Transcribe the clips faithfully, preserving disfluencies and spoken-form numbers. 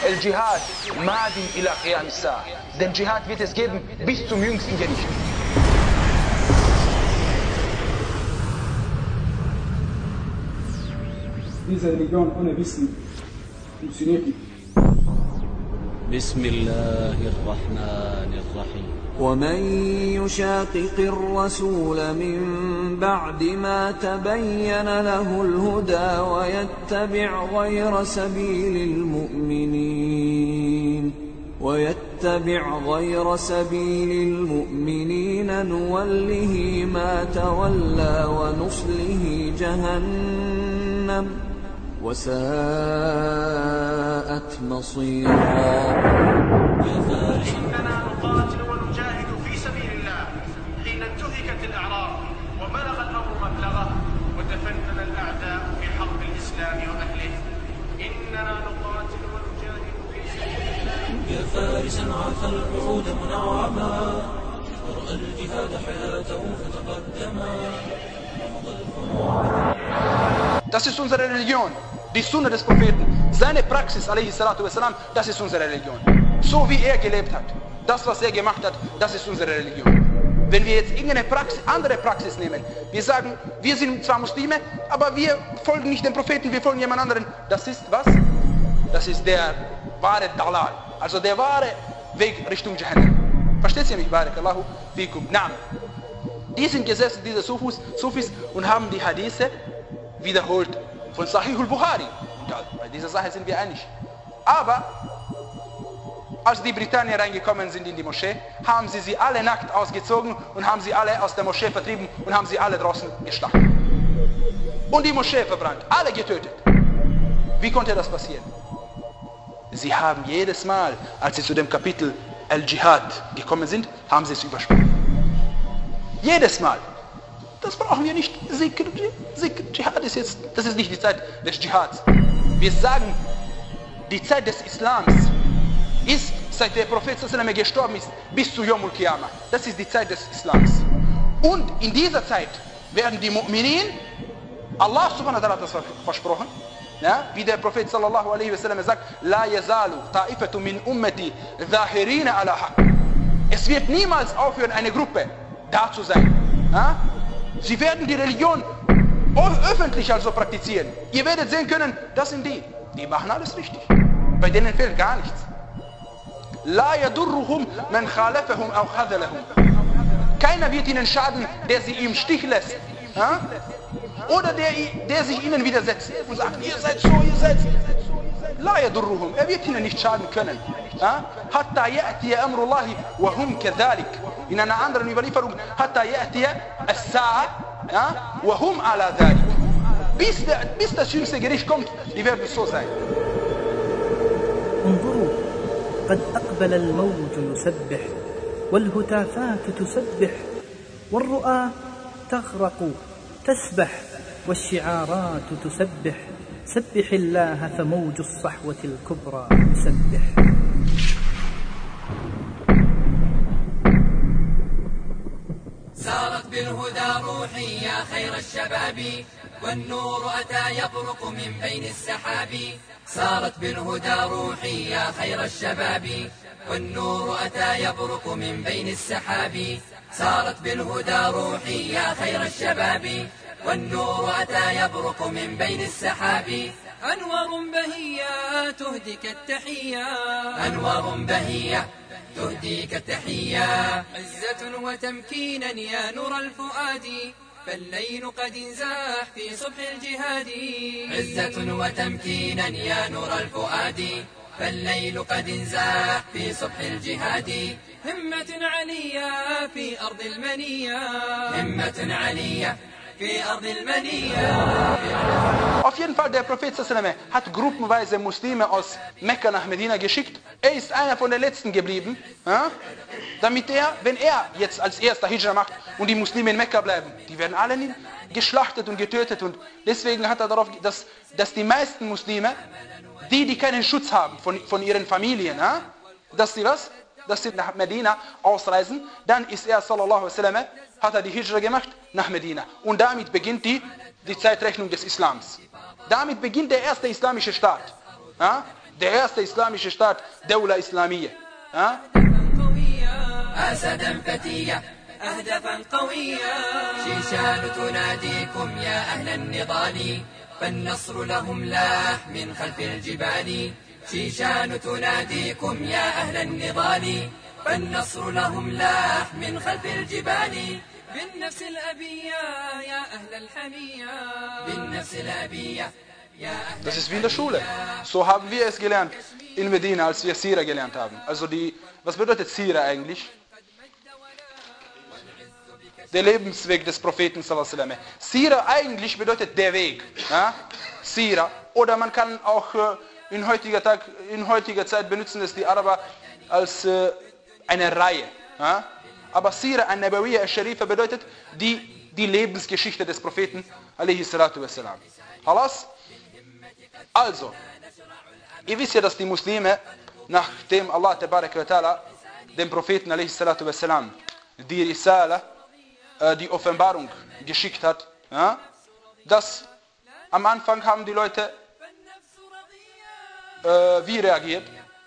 El Dschihad madin ila qiyam as-sa'a. Den Dschihad wird es geben bis zum jüngsten Gericht. Diese Religion ohne Wissen funktioniert nicht. بسم الله الرحمن الرحيم ومن يشاقق الرسول من بعد ما تبين له الهدى ويتبع غير سبيل المؤمنين ويتبع غير سبيل المؤمنين نوله ما تولى ونصله جهنم وساءت مصيرا. إننا نقاتل ونجاهد في سبيل الله حين انتهكت الأعراض وبلغ الأمر مبلغه وتفنن الأعداء في حرب الإسلام وأهله. إننا نقاتل ونجاهد في سبيل الله. يا فارسا عاف العهود منعما ورأى الجهاد حياته فتقدما. Das ist unsere Religion, die Sunna des Propheten, seine Praxis, alaihi salatu wassalam, das ist unsere Religion. So wie er gelebt hat, das was er gemacht hat, das ist unsere Religion. Wenn wir jetzt irgendeine Praxis, andere Praxis nehmen, wir sagen, wir sind zwar Muslime, aber wir folgen nicht dem Propheten, wir folgen jemand anderen, das ist was? Das ist der wahre Dalal, also der wahre Weg Richtung Jahannam. Versteht ihr mich? Barakallahu fikum. Naam. Die sind gesessen, diese Sufis, Sufis, und haben die Hadithe wiederholt von Sahih al-Bukhari. Bei dieser Sache sind wir einig. Aber als die Britannier reingekommen sind in die Moschee, haben sie sie alle nackt ausgezogen und haben sie alle aus der Moschee vertrieben und haben sie alle draußen geschlachtet. Und die Moschee verbrannt, alle getötet. Wie konnte das passieren? Sie haben jedes Mal, als sie zu dem Kapitel Al-Jihad gekommen sind, haben sie es übersprungen. Jedes Mal. Das brauchen wir nicht. Zikr, Zikr, Dschihad ist jetzt, das ist nicht die Zeit des Dschihads. Wir sagen, die Zeit des Islams ist, seit der Prophet sallallahu gestorben ist, bis zu Yawm al-Qiyamah. Das ist die Zeit des Islams. Und in dieser Zeit werden die Mu'minin, Allah subhanahu wa ta'ala hat das versprochen, ja, wie der Prophet sallallahu alaihi wasallam sagt, La yazalu ta'ifatu min ummati zahirina ala haq. Es wird niemals aufhören, eine Gruppe da zu sein. Ja? Sie werden die Religion öffentlich also praktizieren. Ihr werdet sehen können, das sind die. Die machen alles richtig. Bei denen fehlt gar nichts. La yadurruhum man khalafahum aw khadhalahum. Keiner wird ihnen schaden, der sie im Stich lässt. Ja? Oder der, der sich ihnen widersetzt und sagt, ihr seid so, ihr seid so. La yadurruhum. Er wird ihnen nicht schaden können. Hatta ya'ti amrullahi wa hum kadhalik. In einer anderen Überlieferung, Hatta ya'ti as-sa'a wa hum ala dhalik. Bis, der, bis das jüngste Gericht kommt, die werden so sein. انظروا قد أقبل الموج يسبح والهتافات تسبح والرؤى تغرق تسبح والشعارات تسبح سبح الله فموج الصحوة الكبرى يسبح. سارت بالهدى روحي يا خير الشباب والنور أتى يبرق من بين السحاب. سارت بالهدى روحي يا خير الشباب والنور أتى يبرق من بين السحاب. سارت بالهدى روحي يا خير الشباب والنور أتى يبرق من بين السحاب. أنوار بهية تهديك التحية أنوار بهية تهديك التحية. عزة وتمكينا يا نور الفؤاد فالليل قد انزاح في صبح الجهاد. عزة وتمكينا يا نور الفؤاد فالليل قد انزاح في صبح الجهاد. همة عليا في أرض المنية همة عليا في أرض المنية. Auf jeden Fall, der Prophet sallallahu hat gruppenweise Muslime aus Mekka nach Medina geschickt. Er ist einer von den letzten geblieben, ja? Damit er, wenn er jetzt als erster Hijra macht und die Muslime in Mekka bleiben, die werden alle geschlachtet und getötet. Und deswegen hat er darauf, dass, dass die meisten Muslime, die, die keinen Schutz haben von, von ihren Familien, ja? dass sie was? Dass sie nach Medina ausreisen, dann ist er, sallallahu alaihi wasallam, hat er die Hijra gemacht nach Medina. Und damit beginnt die, die Zeitrechnung des Islams. Damit beginnt der erste islamische Staat. Ja? Der erste islamische Staat, Dawla Islamiyya. Ja? أسدا فتيا أهدافا قوية شيشان تناديكم يا أهل النضال فالنصر لهم لاح من خلف الجبال شيشان تناديكم يا أهل النضال فالنصر لهم لاح من خلف الجبال بالنفس الأبية يا أهل الحمية بالنفس الأبية يا أهل Das ist wie in der Schule. So haben wir es gelernt in Medina, als wir Sira gelernt haben. Also die, was bedeutet Sira eigentlich? Der Lebensweg des Propheten sallallahu alaihi wasallam. Sira eigentlich bedeutet der Weg. Ja? Sira. Oder man kann auch äh, in, heutiger Tag, in heutiger Zeit benutzen es die Araber als äh, eine Reihe. Ja? Aber Sira an-Nabawiyya al-Sharifa bedeutet die, die Lebensgeschichte des Propheten alaihi salatu wassalam. Halas? Also, ihr wisst ja, dass die Muslime, nachdem Allah tabarak wa ta'ala dem Propheten alaihi salatu wassalam die Risala, die Offenbarung geschickt hat, ja, dass am Anfang haben die Leute äh, wie reagiert?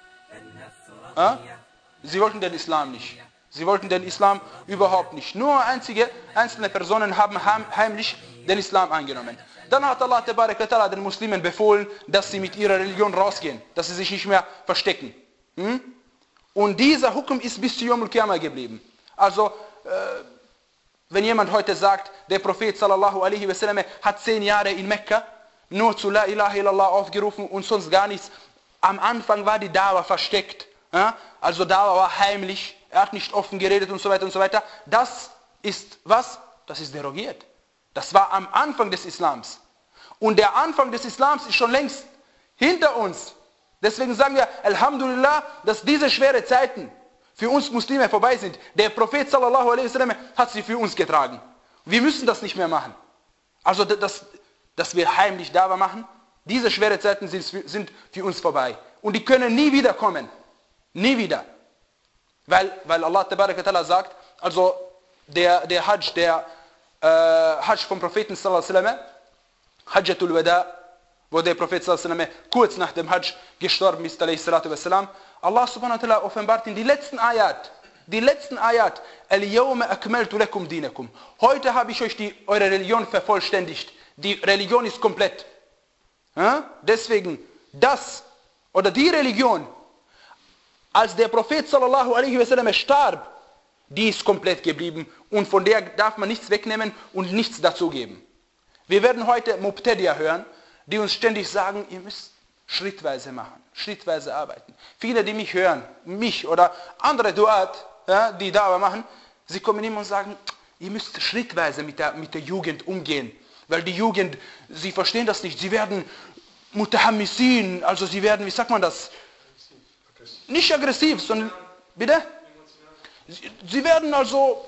Ja? Sie wollten den Islam nicht. Sie wollten den Islam überhaupt nicht. Nur einzige einzelne Personen haben heimlich den Islam angenommen. Dann hat Allah tabarak wa ta'ala den Muslimen befohlen, dass sie mit ihrer Religion rausgehen, dass sie sich nicht mehr verstecken. Hm? Und dieser Hukum ist bis zu Yawm al-Qiyamah geblieben. Also, äh, wenn jemand heute sagt, der Prophet sallallahu alaihi wasallam hat zehn Jahre in Mekka nur zu La ilaha illallah aufgerufen und sonst gar nichts. Am Anfang war die Dawa versteckt. Ja? Also Dawa war heimlich, er hat nicht offen geredet und so weiter und so weiter. Das ist was? Das ist derogiert. Das war am Anfang des Islams. Und der Anfang des Islams ist schon längst hinter uns. Deswegen sagen wir, Alhamdulillah, dass diese schweren Zeiten für uns Muslime vorbei sind. Der Prophet sallallahu alaihi wasallam hat sie für uns getragen. Wir müssen das nicht mehr machen. Also, das, dass wir heimlich Dawa machen, diese schweren Zeiten sind, sind für uns vorbei. Und die können nie wieder kommen. Nie wieder. Weil, weil Allah tabarak wa ta'ala sagt, also der, der Hajj, der äh, Hajj vom Propheten sallallahu alaihi wasallam, Hajjatul Wada, wo der Prophet sallallahu alaihi wasallam kurz nach dem Hajj gestorben ist, alaihi salatu wassalam, Allah subhanahu wa ta'ala offenbart in die letzten Ayat, die letzten Ayat, Al-Yawma akmaltu lakum dinakum. Heute habe ich euch die, eure Religion vervollständigt. Die Religion ist komplett. Ja? Deswegen, das oder die Religion, als der Prophet sallallahu alaihi wasallam starb, die ist komplett geblieben und von der darf man nichts wegnehmen und nichts dazugeben. Wir werden heute Mubtadi'a hören, die uns ständig sagen, ihr müsst schrittweise machen, schrittweise arbeiten. Viele, die mich hören, mich oder andere Duat, ja, die Dawa machen, sie kommen immer und sagen, ihr müsst schrittweise mit der, mit der Jugend umgehen. Weil die Jugend, sie verstehen das nicht, sie werden Mutahammisin, also sie werden, wie sagt man das? Nicht aggressiv, sondern, bitte? Sie, sie werden also,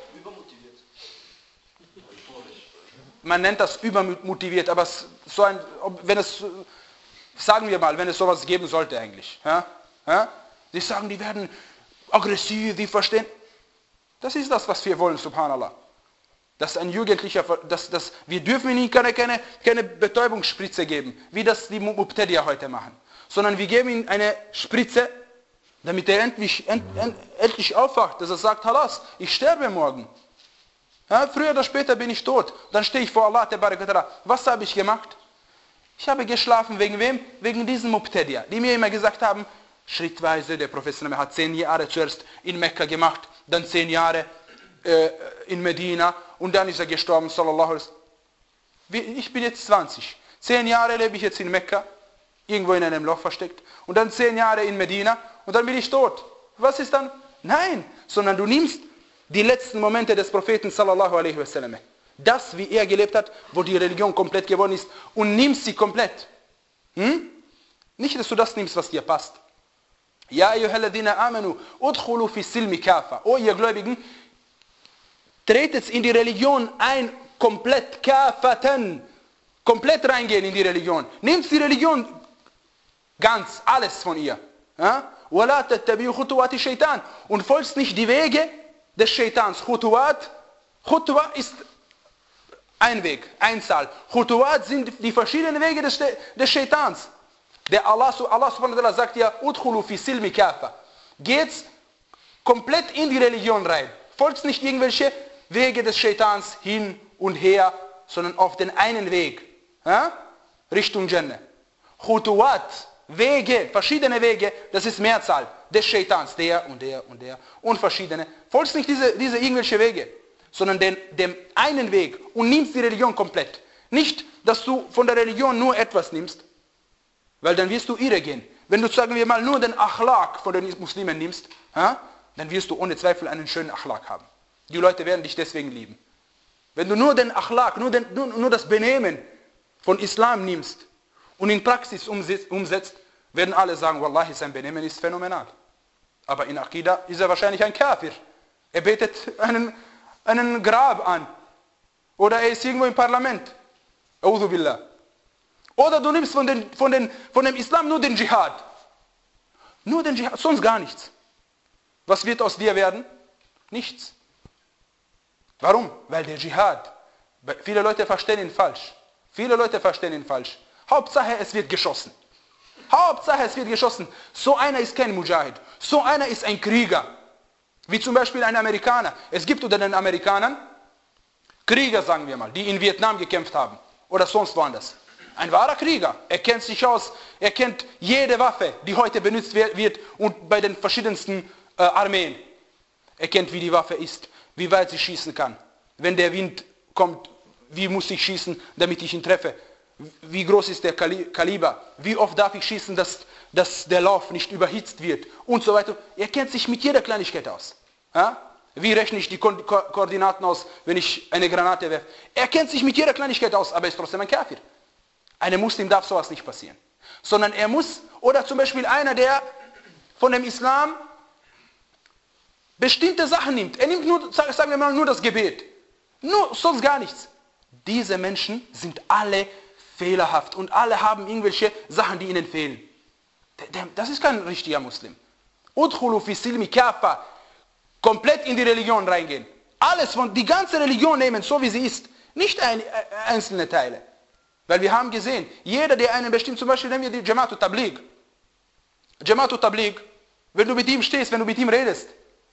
man nennt das übermotiviert, aber so ein, wenn es, sagen wir mal, wenn es sowas geben sollte eigentlich. Ja? Ja? Sie sagen, die werden aggressiv, die verstehen. Das ist das, was wir wollen, subhanallah. Dass ein Jugendlicher, dass, dass, wir dürfen ihnen keine, keine, keine Betäubungsspritze geben, wie das die Mubtadi'a heute machen. Sondern wir geben ihnen eine Spritze, damit er endlich, end, end, endlich aufwacht, dass er sagt, Halas, ich sterbe morgen. Ja, früher oder später bin ich tot. Dann stehe ich vor Allah, tabarak wa ta'ala. Was habe ich gemacht? Ich habe geschlafen, wegen wem? Wegen diesen Mubtadi'a, die mir immer gesagt haben, schrittweise, der Prophet hat zehn Jahre zuerst in Mekka gemacht, dann zehn Jahre äh, in Medina und dann ist er gestorben, sallallahu alaihi wasallam. Ich bin jetzt zwanzig. Zehn Jahre lebe ich jetzt in Mekka, irgendwo in einem Loch versteckt, und dann zehn Jahre in Medina und dann bin ich tot. Was ist dann? Nein, sondern du nimmst die letzten Momente des Propheten, sallallahu alaihi wasallam. Das, wie er gelebt hat, wo die Religion komplett geworden ist, und nimmst sie komplett. Hm? Nicht, dass du das nimmst, was dir passt. Ja, ayyuhalladhina amanu, udkhulu fi silmi kafa. O ihr Gläubigen, tretet in die Religion ein, komplett, kafatan, komplett reingehen in die Religion. Nehmt die Religion ganz, alles von ihr. Ja? وَلَا تَتَّبِعُوا خُطُوَاتِ الشَّيْطَانِ. Und folgst nicht die Wege des Shaitans. Khutuwat, Khutwa ist ein Weg, Einzahl. Khutuwat sind die verschiedenen Wege des, des Shaitans. Der Allah, Allah subhanahu wa ta'ala sagt ja, Udkhulu fi silmi kafa. Geht's komplett in die Religion rein. Folgt nicht irgendwelche Wege des Shaitans hin und her, sondern auf den einen Weg. Ja? Richtung Jannah. Khutuwat, Wege, verschiedene Wege, das ist Mehrzahl des Shaitans, der und der und der und verschiedene. Folgst nicht diese, diese irgendwelche Wege, sondern den, dem einen Weg und nimmst die Religion komplett. Nicht, dass du von der Religion nur etwas nimmst, weil dann wirst du irre gehen. Wenn du, sagen wir mal, nur den Achlaq von den Muslimen nimmst, ja, dann wirst du ohne Zweifel einen schönen Achlaq haben. Die Leute werden dich deswegen lieben. Wenn du nur den Achlaq, nur, den, nur, nur das Benehmen von Islam nimmst und in Praxis umsetzt, werden alle sagen, Wallahi, sein Benehmen ist phänomenal. Aber in Aqidah ist er wahrscheinlich ein Kafir. Er betet einen, einen Grab an. Oder er ist irgendwo im Parlament. A'udhu billah. Oder du nimmst von, den, von, den, von dem Islam nur den Dschihad. Nur den Dschihad, sonst gar nichts. Was wird aus dir werden? Nichts. Warum? Weil der Dschihad, viele Leute verstehen ihn falsch. Viele Leute verstehen ihn falsch. Hauptsache, es wird geschossen. Hauptsache, es wird geschossen. So einer ist kein Mujahid. So einer ist ein Krieger. Wie zum Beispiel ein Amerikaner. Es gibt unter den Amerikanern Krieger, sagen wir mal, die in Vietnam gekämpft haben. Oder sonst woanders. Ein wahrer Krieger. Er kennt sich aus. Er kennt jede Waffe, die heute benutzt wird und bei den verschiedensten äh, Armeen. Er kennt, wie die Waffe ist, wie weit sie schießen kann. Wenn der Wind kommt, wie muss ich schießen, damit ich ihn treffe? Wie groß ist der Kaliber? Wie oft darf ich schießen, dass, dass der Lauf nicht überhitzt wird? Und so weiter. Er kennt sich mit jeder Kleinigkeit aus. Ja? Wie rechne ich die Ko Ko Koordinaten aus, wenn ich eine Granate werfe? Er kennt sich mit jeder Kleinigkeit aus, aber ist trotzdem ein Kafir. Einem Muslim darf sowas nicht passieren. Sondern er muss, oder zum Beispiel einer, der von dem Islam bestimmte Sachen nimmt. Er nimmt nur, sagen wir mal, nur das Gebet. Nur, sonst gar nichts. Diese Menschen sind alle fehlerhaft und alle haben irgendwelche Sachen, die ihnen fehlen. Das ist kein richtiger Muslim. Udkhulu fi silmi kafa. Komplett in die Religion reingehen. Alles von, die ganze Religion nehmen, so wie sie ist. Nicht ein, einzelne Teile. Weil wir haben gesehen, jeder, der einen bestimmt, zum Beispiel nehmen wir die Jama'atu Tabligh. Jama'atu Tabligh, wenn du mit ihm stehst, wenn du mit ihm redest,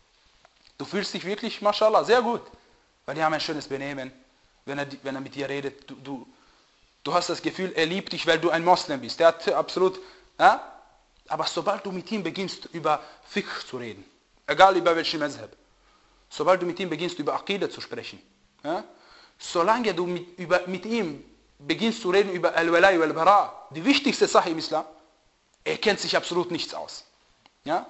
du fühlst dich wirklich, mashallah, sehr gut. Weil die haben ein schönes Benehmen. Wenn er, wenn er mit dir redet, du, du, du hast das Gefühl, er liebt dich, weil du ein Moslem bist. Der hat absolut, ja? Aber sobald du mit ihm beginnst, über Fiqh zu reden, egal über welchen Mazhab, sobald du mit ihm beginnst, über Aqidah zu sprechen, ja? Solange du mit, über, mit ihm beginnst zu reden über Al-Walai wal-Bara, die wichtigste Sache im Islam, er kennt sich absolut nichts aus. Ja?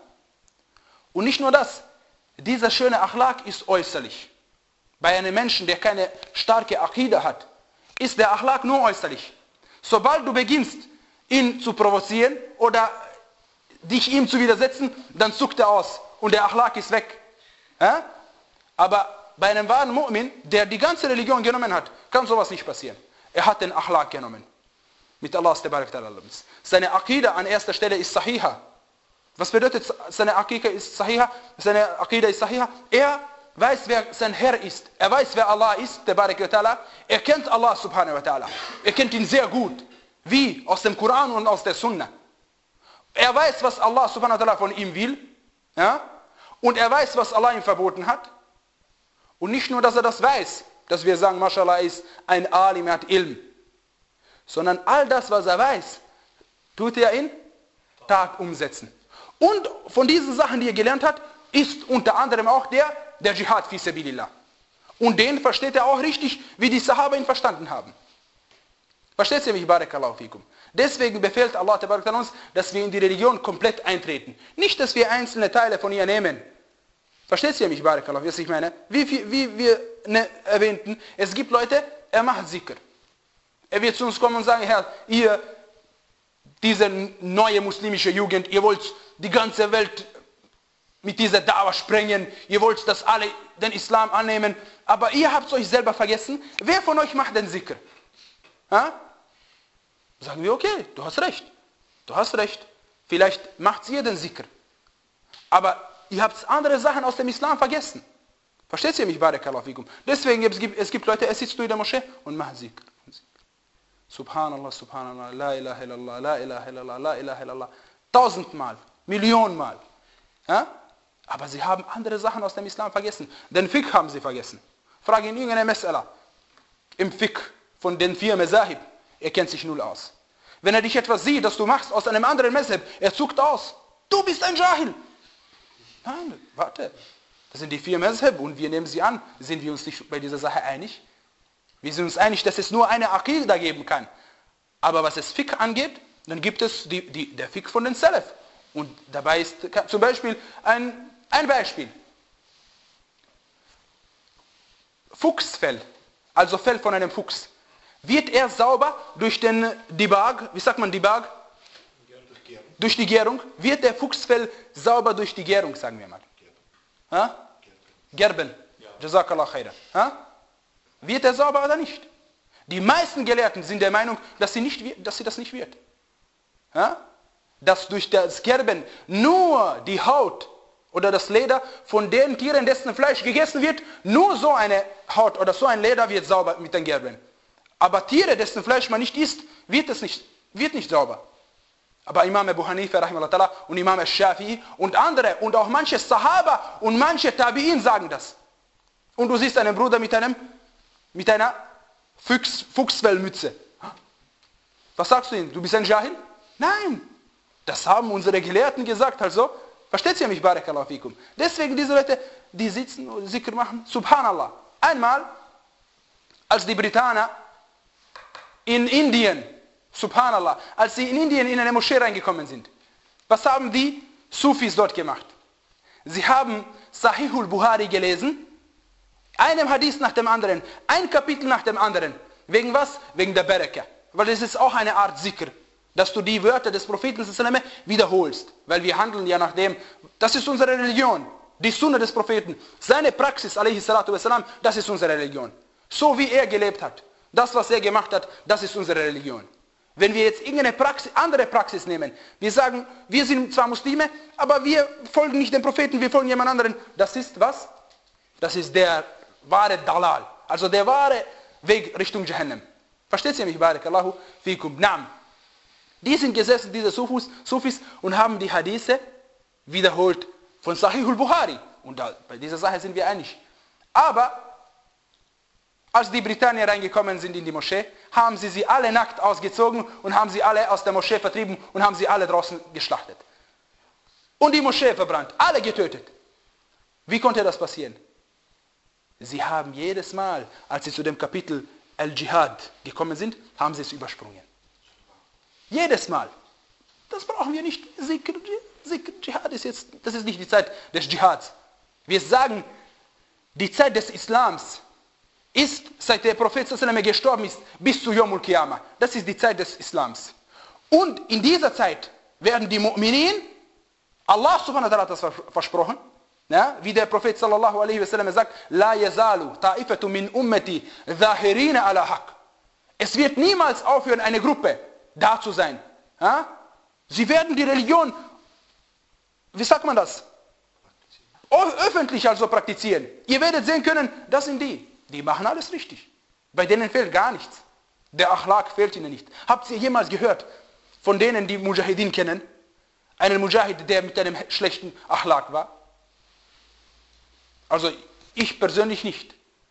Und nicht nur das, dieser schöne Achlaq ist äußerlich. Bei einem Menschen, der keine starke Aqidah hat, ist der Achlaq nur äußerlich. Sobald du beginnst, ihn zu provozieren oder dich ihm zu widersetzen, dann zuckt er aus und der Achlaq ist weg. Ja? Aber bei einem wahren Mu'min, der die ganze Religion genommen hat, kann sowas nicht passieren. Er hat den Achlaq genommen. Mit Allah. Seine Aqidah an erster Stelle ist Sahiha. Was bedeutet seine Aqidah ist Sahiha? Seine Aqidah ist Sahiha. Er weiß, wer sein Herr ist. Er weiß, wer Allah ist, der Barak wa Ta'ala. Er kennt Allah subhanahu wa ta'ala. Er kennt ihn sehr gut. Wie? Aus dem Koran und aus der Sunna. Er weiß, was Allah subhanahu wa ta'ala von ihm will. Ja? Und er weiß, was Allah ihm verboten hat. Und nicht nur, dass er das weiß, dass wir sagen, mashallah, ist ein Alim, er hat Ilm. Sondern all das, was er weiß, tut er in Tat umsetzen. Und von diesen Sachen, die er gelernt hat, ist unter anderem auch der, der Dschihad fi sabilillah. Und den versteht er auch richtig, wie die Sahaba ihn verstanden haben. Versteht ihr mich? Barakallahu fikum. Deswegen befehlt Allah uns, dass wir in die Religion komplett eintreten. Nicht, dass wir einzelne Teile von ihr nehmen. Versteht ihr mich? Barakallahu, was ich meine? Wie, wie, wie wir ne, erwähnten, es gibt Leute, er macht Zikr. Er wird zu uns kommen und sagen, Herr, ihr, diese neue muslimische Jugend, ihr wollt die ganze Welt mit dieser Dauer sprengen, ihr wollt, dass alle den Islam annehmen, aber ihr habt euch selber vergessen. Wer von euch macht den Zikr? Ha? Sagen wir, okay, du hast recht. Du hast recht. Vielleicht macht ihr den Zikr. Aber ihr habt andere Sachen aus dem Islam vergessen. Versteht ihr mich? Barakallahu fikum. Deswegen, es gibt, es gibt Leute, es sitzt du in der Moschee und macht Zikr. Subhanallah, Subhanallah, La ilaha illallah, La ilaha illallah, La ilaha illallah. Tausendmal, Millionenmal. Ja? Aber sie haben andere Sachen aus dem Islam vergessen. Den Fiqh haben sie vergessen. Frage ihn irgendeine Mes'ala. Im Fiqh von den vier Mazahib. Er kennt sich null aus. Wenn er dich etwas sieht, das du machst aus einem anderen Mazhab, er zuckt aus. Du bist ein Jahil. Nein, warte. Das sind die vier Mazhab und wir nehmen sie an. Sind wir uns nicht bei dieser Sache einig? Wir sind uns einig, dass es nur eine Aqidah geben kann. Aber was es Fiqh angeht, dann gibt es die, die, der Fiqh von den Salaf. Und dabei ist zum Beispiel ein, ein Beispiel. Fuchsfell, also Fell von einem Fuchs. Wird er sauber durch den Dibag, wie sagt man Dibag? Durch die Gärung. Wird der Fuchsfell sauber durch die Gärung, sagen wir mal. Ha? Gerben. Jazakallah khairan. Ha? Wird er sauber oder nicht? Die meisten Gelehrten sind der Meinung, dass sie, nicht, dass sie das nicht wird. Ja? Dass durch das Gerben nur die Haut oder das Leder von den Tieren, dessen Fleisch gegessen wird, nur so eine Haut oder so ein Leder wird sauber mit den Gerben. Aber Tiere, dessen Fleisch man nicht isst, wird es nicht, wird nicht sauber. Aber Imam Abu Hanifa rahimahullah und Imam al-Shafi'i und andere und auch manche Sahaba und manche Tabi'in sagen das. Und du siehst einen Bruder mit einem mit einer Fuchs, Fuchsfellmütze. Was sagst du ihm? Du bist ein Jahil? Nein. Das haben unsere Gelehrten gesagt. Also, versteht ihr mich? Barakallahu fikum. Deswegen diese Leute, die sitzen und Zikr machen. Subhanallah. Einmal, als die Britaner in Indien, Subhanallah, als sie in Indien in eine Moschee reingekommen sind, was haben die Sufis dort gemacht? Sie haben Sahihul Buhari gelesen, einem Hadith nach dem anderen, ein Kapitel nach dem anderen. Wegen was? Wegen der Baraka. Weil es ist auch eine Art Zikr, dass du die Wörter des Propheten wiederholst. Weil wir handeln ja nach dem, das ist unsere Religion, die Sunna des Propheten. Seine Praxis, alaihi salatu wassalam, das ist unsere Religion. So wie er gelebt hat, das was er gemacht hat, das ist unsere Religion. Wenn wir jetzt irgendeine Praxis, andere Praxis nehmen, wir sagen, wir sind zwar Muslime, aber wir folgen nicht dem Propheten, wir folgen jemand anderen. Das ist was? Das ist der wahre Dalal, also der wahre Weg Richtung Jahannam. Versteht ihr mich? Barakallahu fikum. Naam. Die sind gesessen, diese Sufis, Sufis, und haben die Hadithe wiederholt von Sahihul Buhari. Und da, bei dieser Sache sind wir einig. Aber als die Britannier reingekommen sind in die Moschee, haben sie sie alle nackt ausgezogen und haben sie alle aus der Moschee vertrieben und haben sie alle draußen geschlachtet. Und die Moschee verbrannt, alle getötet. Wie konnte das passieren? Sie haben jedes Mal, als sie zu dem Kapitel Al-Jihad gekommen sind, haben sie es übersprungen. Jedes Mal. Das brauchen wir nicht. Zikr, Zikr, Jihad ist jetzt, das ist nicht die Zeit des Jihads. Wir sagen, die Zeit des Islams ist, seit der Prophet gestorben ist, bis zu Yawmul Qiyamah. Das ist die Zeit des Islams. Und in dieser Zeit werden die Mu'minin, Allah subhanahu wa ta'ala hat das versprochen, ja, wie der Prophet sallallahu alaihi wasallam sagt, La yazalu ta'ifatu min ummati zahirina ala haq. Es wird niemals aufhören, eine Gruppe da zu sein. Ja? Sie werden die Religion, wie sagt man das? Öffentlich also praktizieren. Ihr werdet sehen können, das sind die. Die machen alles richtig. Bei denen fehlt gar nichts. Der Akhlaq fehlt ihnen nicht. Habt ihr jemals gehört von denen, die Mujahidin kennen? Einen Mujahid, der mit einem schlechten Akhlaq war? Also ich persönlich nicht.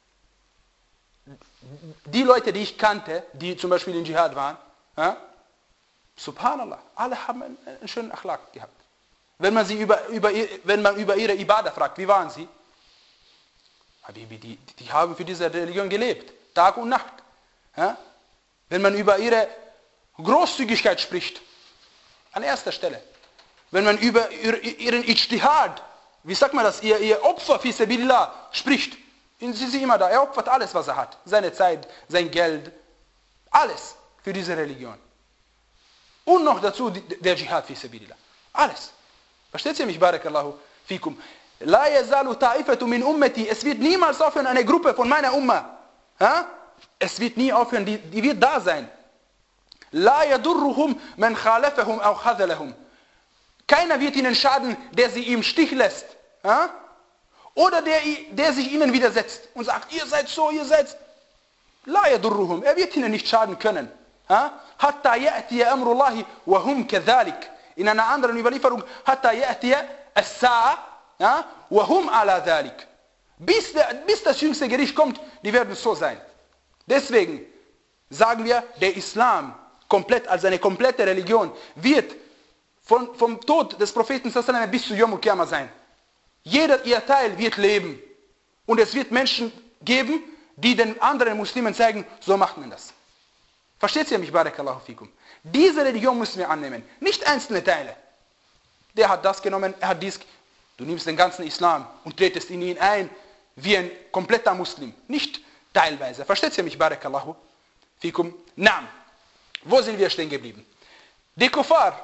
Die Leute, die ich kannte, die zum Beispiel in Dschihad waren, ja, Subhanallah, alle haben einen, einen schönen Akhlaq gehabt. Wenn man, sie über, über, wenn man über ihre Ibadah fragt, wie waren sie? Habibi, die, die haben für diese Religion gelebt, Tag und Nacht. Ja? Wenn man über ihre Großzügigkeit spricht, an erster Stelle. Wenn man über ihren Ijtihad, wie sagt man das, ihr, ihr Opfer fi sabilillah spricht, sind sie immer da. Er opfert alles, was er hat. Seine Zeit, sein Geld, alles für diese Religion. Und noch dazu der Dschihad fi sabilillah. Alles. Versteht ihr mich? Barakallahu fikum. La yazalu ta'ifatu min ummati. Es wird niemals aufhören, eine Gruppe von meiner Umma. Ha? Es wird nie aufhören, die, die wird da sein. La yadurruhum man khalafahum aw khadhalahum. Keiner wird ihnen schaden, der sie im Stich lässt. Ha? Oder der, der sich ihnen widersetzt und sagt, ihr seid so, ihr seid... La yadurruhum. Er wird ihnen nicht schaden können. Hatta ya'tiya amrullahi wa hum kadhalik. In einer anderen Überlieferung, hatta ya'tiya as-sa'a wa hum ala dhalik. Bis, der, bis das jüngste Gericht kommt, die werden so sein. Deswegen sagen wir, der Islam komplett, als eine komplette Religion wird von, vom Tod des Propheten bis zu Yom al-Qiyamah sein. Jeder ihr Teil wird leben. Und es wird Menschen geben, die den anderen Muslimen zeigen, so macht man das. Versteht ihr mich, Barakallahu fikum? Diese Religion müssen wir annehmen, nicht einzelne Teile. Der hat das genommen, er hat dies. Du nimmst den ganzen Islam und tretest in ihn ein, wie ein kompletter Muslim. Nicht teilweise. Versteht ihr mich, Barakallahu fikum? Naam. Wo sind wir stehen geblieben? Die Kuffar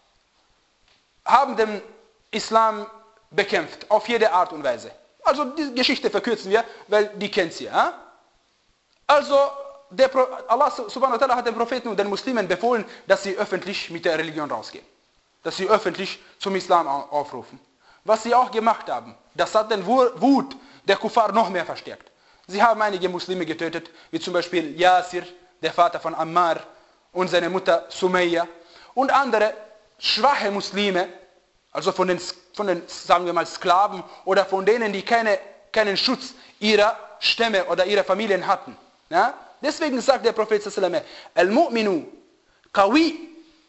haben den Islam bekämpft, auf jede Art und Weise. Also die Geschichte verkürzen wir, weil die kennt ihr. Ja? Also der Pro Allah subhanahu wa ta'ala hat den Propheten und den Muslimen befohlen, dass sie öffentlich mit der Religion rausgehen. Dass sie öffentlich zum Islam aufrufen. Was sie auch gemacht haben, das hat den Wut der Kuffar noch mehr verstärkt. Sie haben einige Muslime getötet, wie zum Beispiel Yasir, der Vater von Ammar, und seine Mutter Sumayya, und andere schwache Muslime, also von den, von den, sagen wir mal, Sklaven oder von denen, die keine, keinen Schutz ihrer Stämme oder ihrer Familien hatten. Ja? Deswegen sagt der Prophet sallallahu alaihi wasallam, Al-Mu'minu qawi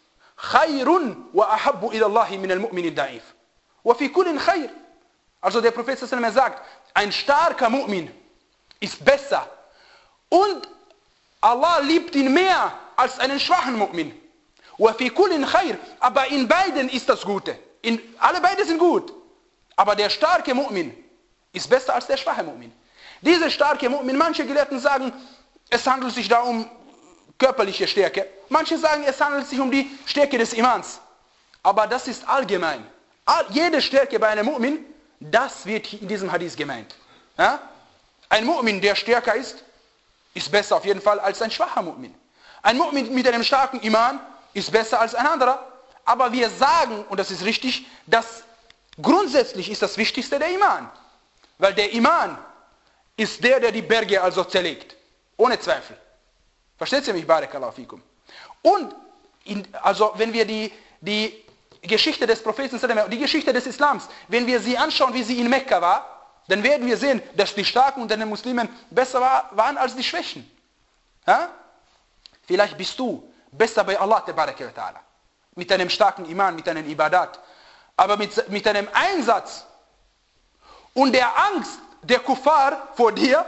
khayrun wa ahabbu ila Allahi min al-Mu'min al-da'if. Wa fi kullin khayr. Also der Prophet sallallahu alaihi wasallam sagt, ein starker Mu'min ist besser und Allah liebt ihn mehr als einen schwachen Mu'min. Wa fi kullin khayr. Aber in beiden ist das Gute. In, alle beide sind gut. Aber der starke Mu'min ist besser als der schwache Mu'min. Dieser starke Mu'min, manche Gelehrten sagen, es handelt sich da um körperliche Stärke. Manche sagen, es handelt sich um die Stärke des Imans. Aber das ist allgemein. All, jede Stärke bei einem Mu'min, das wird in diesem Hadith gemeint. Ja? Ein Mu'min, der stärker ist, ist besser auf jeden Fall als ein schwacher Mu'min. Ein Mu'min mit einem starken Iman ist besser als ein anderer. Aber wir sagen, und das ist richtig, dass grundsätzlich ist das Wichtigste der Iman. Weil der Iman ist der, der die Berge also zerlegt. Ohne Zweifel. Versteht ihr mich, Barakallahu fikum? Und, in, also wenn wir die, die Geschichte des Propheten, die Geschichte des Islams, wenn wir sie anschauen, wie sie in Mekka war, dann werden wir sehen, dass die Starken unter den Muslimen besser war, waren als die Schwächen. Ja? Vielleicht bist du besser bei Allah, ta'ala. Mit einem starken Iman, mit einem Ibadat. Aber mit, mit einem Einsatz und der Angst der Kuffar vor dir,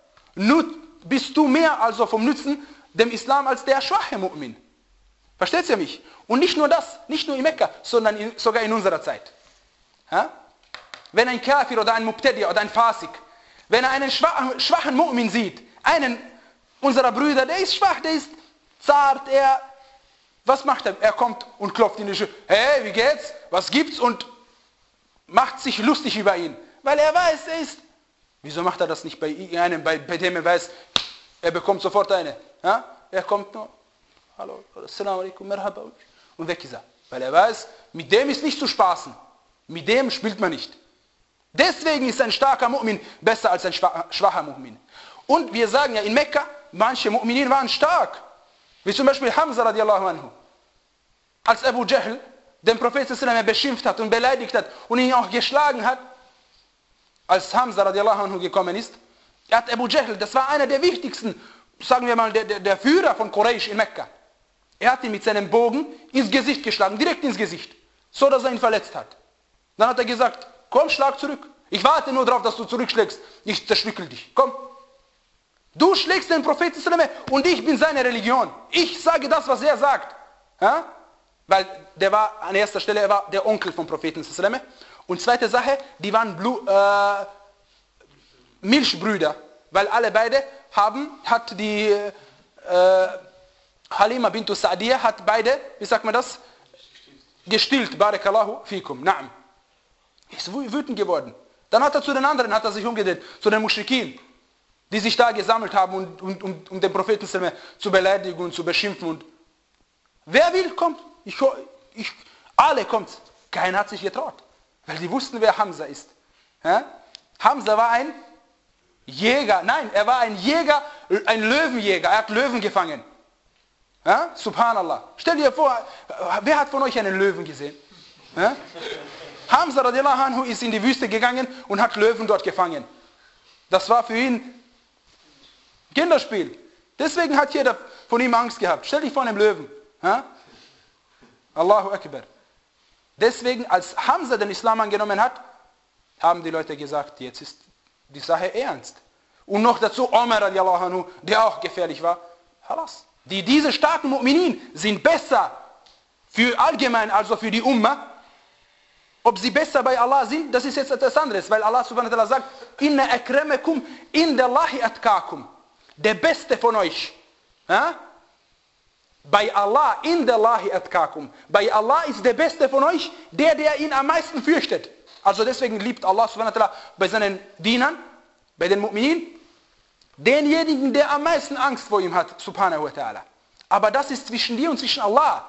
bist du mehr also vom Nutzen dem Islam als der schwache Mu'min. Versteht ihr mich? Und nicht nur das, nicht nur in Mekka, sondern in, sogar in unserer Zeit. Ja? Wenn ein Kafir oder ein Mubtadi oder ein Fasik, wenn er einen schwachen, schwachen Mu'min sieht, einen unserer Brüder, der ist schwach, der ist zart, er, was macht er? Er kommt und klopft in die Tür. Hey, wie geht's? Was gibt's? Und macht sich lustig über ihn. Weil er weiß, er ist... Wieso macht er das nicht bei einem, bei, bei dem er weiß, er bekommt sofort eine? Ja? Er kommt nur, hallo, assalamu alaikum, merhaba, und weg ist er. Weil er weiß, mit dem ist nicht zu spaßen. Mit dem spielt man nicht. Deswegen ist ein starker Mu'min besser als ein schwacher Mu'min. Und wir sagen ja in Mekka, manche Mu'minin waren stark. Wie zum Beispiel Hamza radiallahu anhu. Als Abu Jahl den Propheten sallallahu beschimpft hat und beleidigt hat und ihn auch geschlagen hat, als Hamza radiallahu anhu gekommen ist, er hat Abu Jahl, das war einer der wichtigsten, sagen wir mal, der, der, der Führer von Quraysh in Mekka. Er hat ihn mit seinem Bogen ins Gesicht geschlagen, direkt ins Gesicht, so dass er ihn verletzt hat. Dann hat er gesagt, komm, schlag zurück. Ich warte nur darauf, dass du zurückschlägst. Ich zerstückel dich. Komm. Du schlägst den Propheten und ich bin seine Religion. Ich sage das, was er sagt. Ja? Weil der war an erster Stelle, er war der Onkel vom Propheten. Und zweite Sache, die waren Blu, äh, Milchbrüder. Weil alle beide haben, hat die äh, Halima bintu Sa'diyah hat beide, wie sagt man das? Gestillt. Barakallahu fikum. Naam. Ist wütend geworden. Dann hat er zu den anderen, hat er sich umgedreht, zu den Muschrikin, die sich da gesammelt haben, und, und, um, um den Propheten zu beleidigen und zu beschimpfen. Und wer will, kommt. Ich, ich, alle kommt. Keiner hat sich getraut. Weil die wussten, wer Hamza ist. Ja? Hamza war ein Jäger. Nein, er war ein Jäger, ein Löwenjäger. Er hat Löwen gefangen. Ja? Subhanallah. Stell dir vor, wer hat von euch einen Löwen gesehen? Ja? Hamza radiallahu anhu ist in die Wüste gegangen und hat Löwen dort gefangen. Das war für ihn Kinderspiel. Deswegen hat jeder von ihm Angst gehabt. Stell dich vor einem Löwen. Ja? Allahu Akbar. Deswegen, als Hamza den Islam angenommen hat, haben die Leute gesagt, jetzt ist die Sache ernst. Und noch dazu Omar radiallahu anhu, der auch gefährlich war. Halas. Die, diese starken Mu'minin sind besser für allgemein, also für die Ummah. Ob sie besser bei Allah sind, das ist jetzt etwas anderes, weil Allah subhanahu wa ta'ala sagt, Inna akramakum indallahi atqakum. Der Beste von euch. Ja? Bei Allah, indallahi atqakum. Bei Allah ist der Beste von euch, der, der ihn am meisten fürchtet. Also deswegen liebt Allah subhanahu wa ta'ala bei seinen Dienern, bei den Mu'minin, denjenigen, der am meisten Angst vor ihm hat, subhanahu wa ta'ala. Aber das ist zwischen dir und zwischen Allah.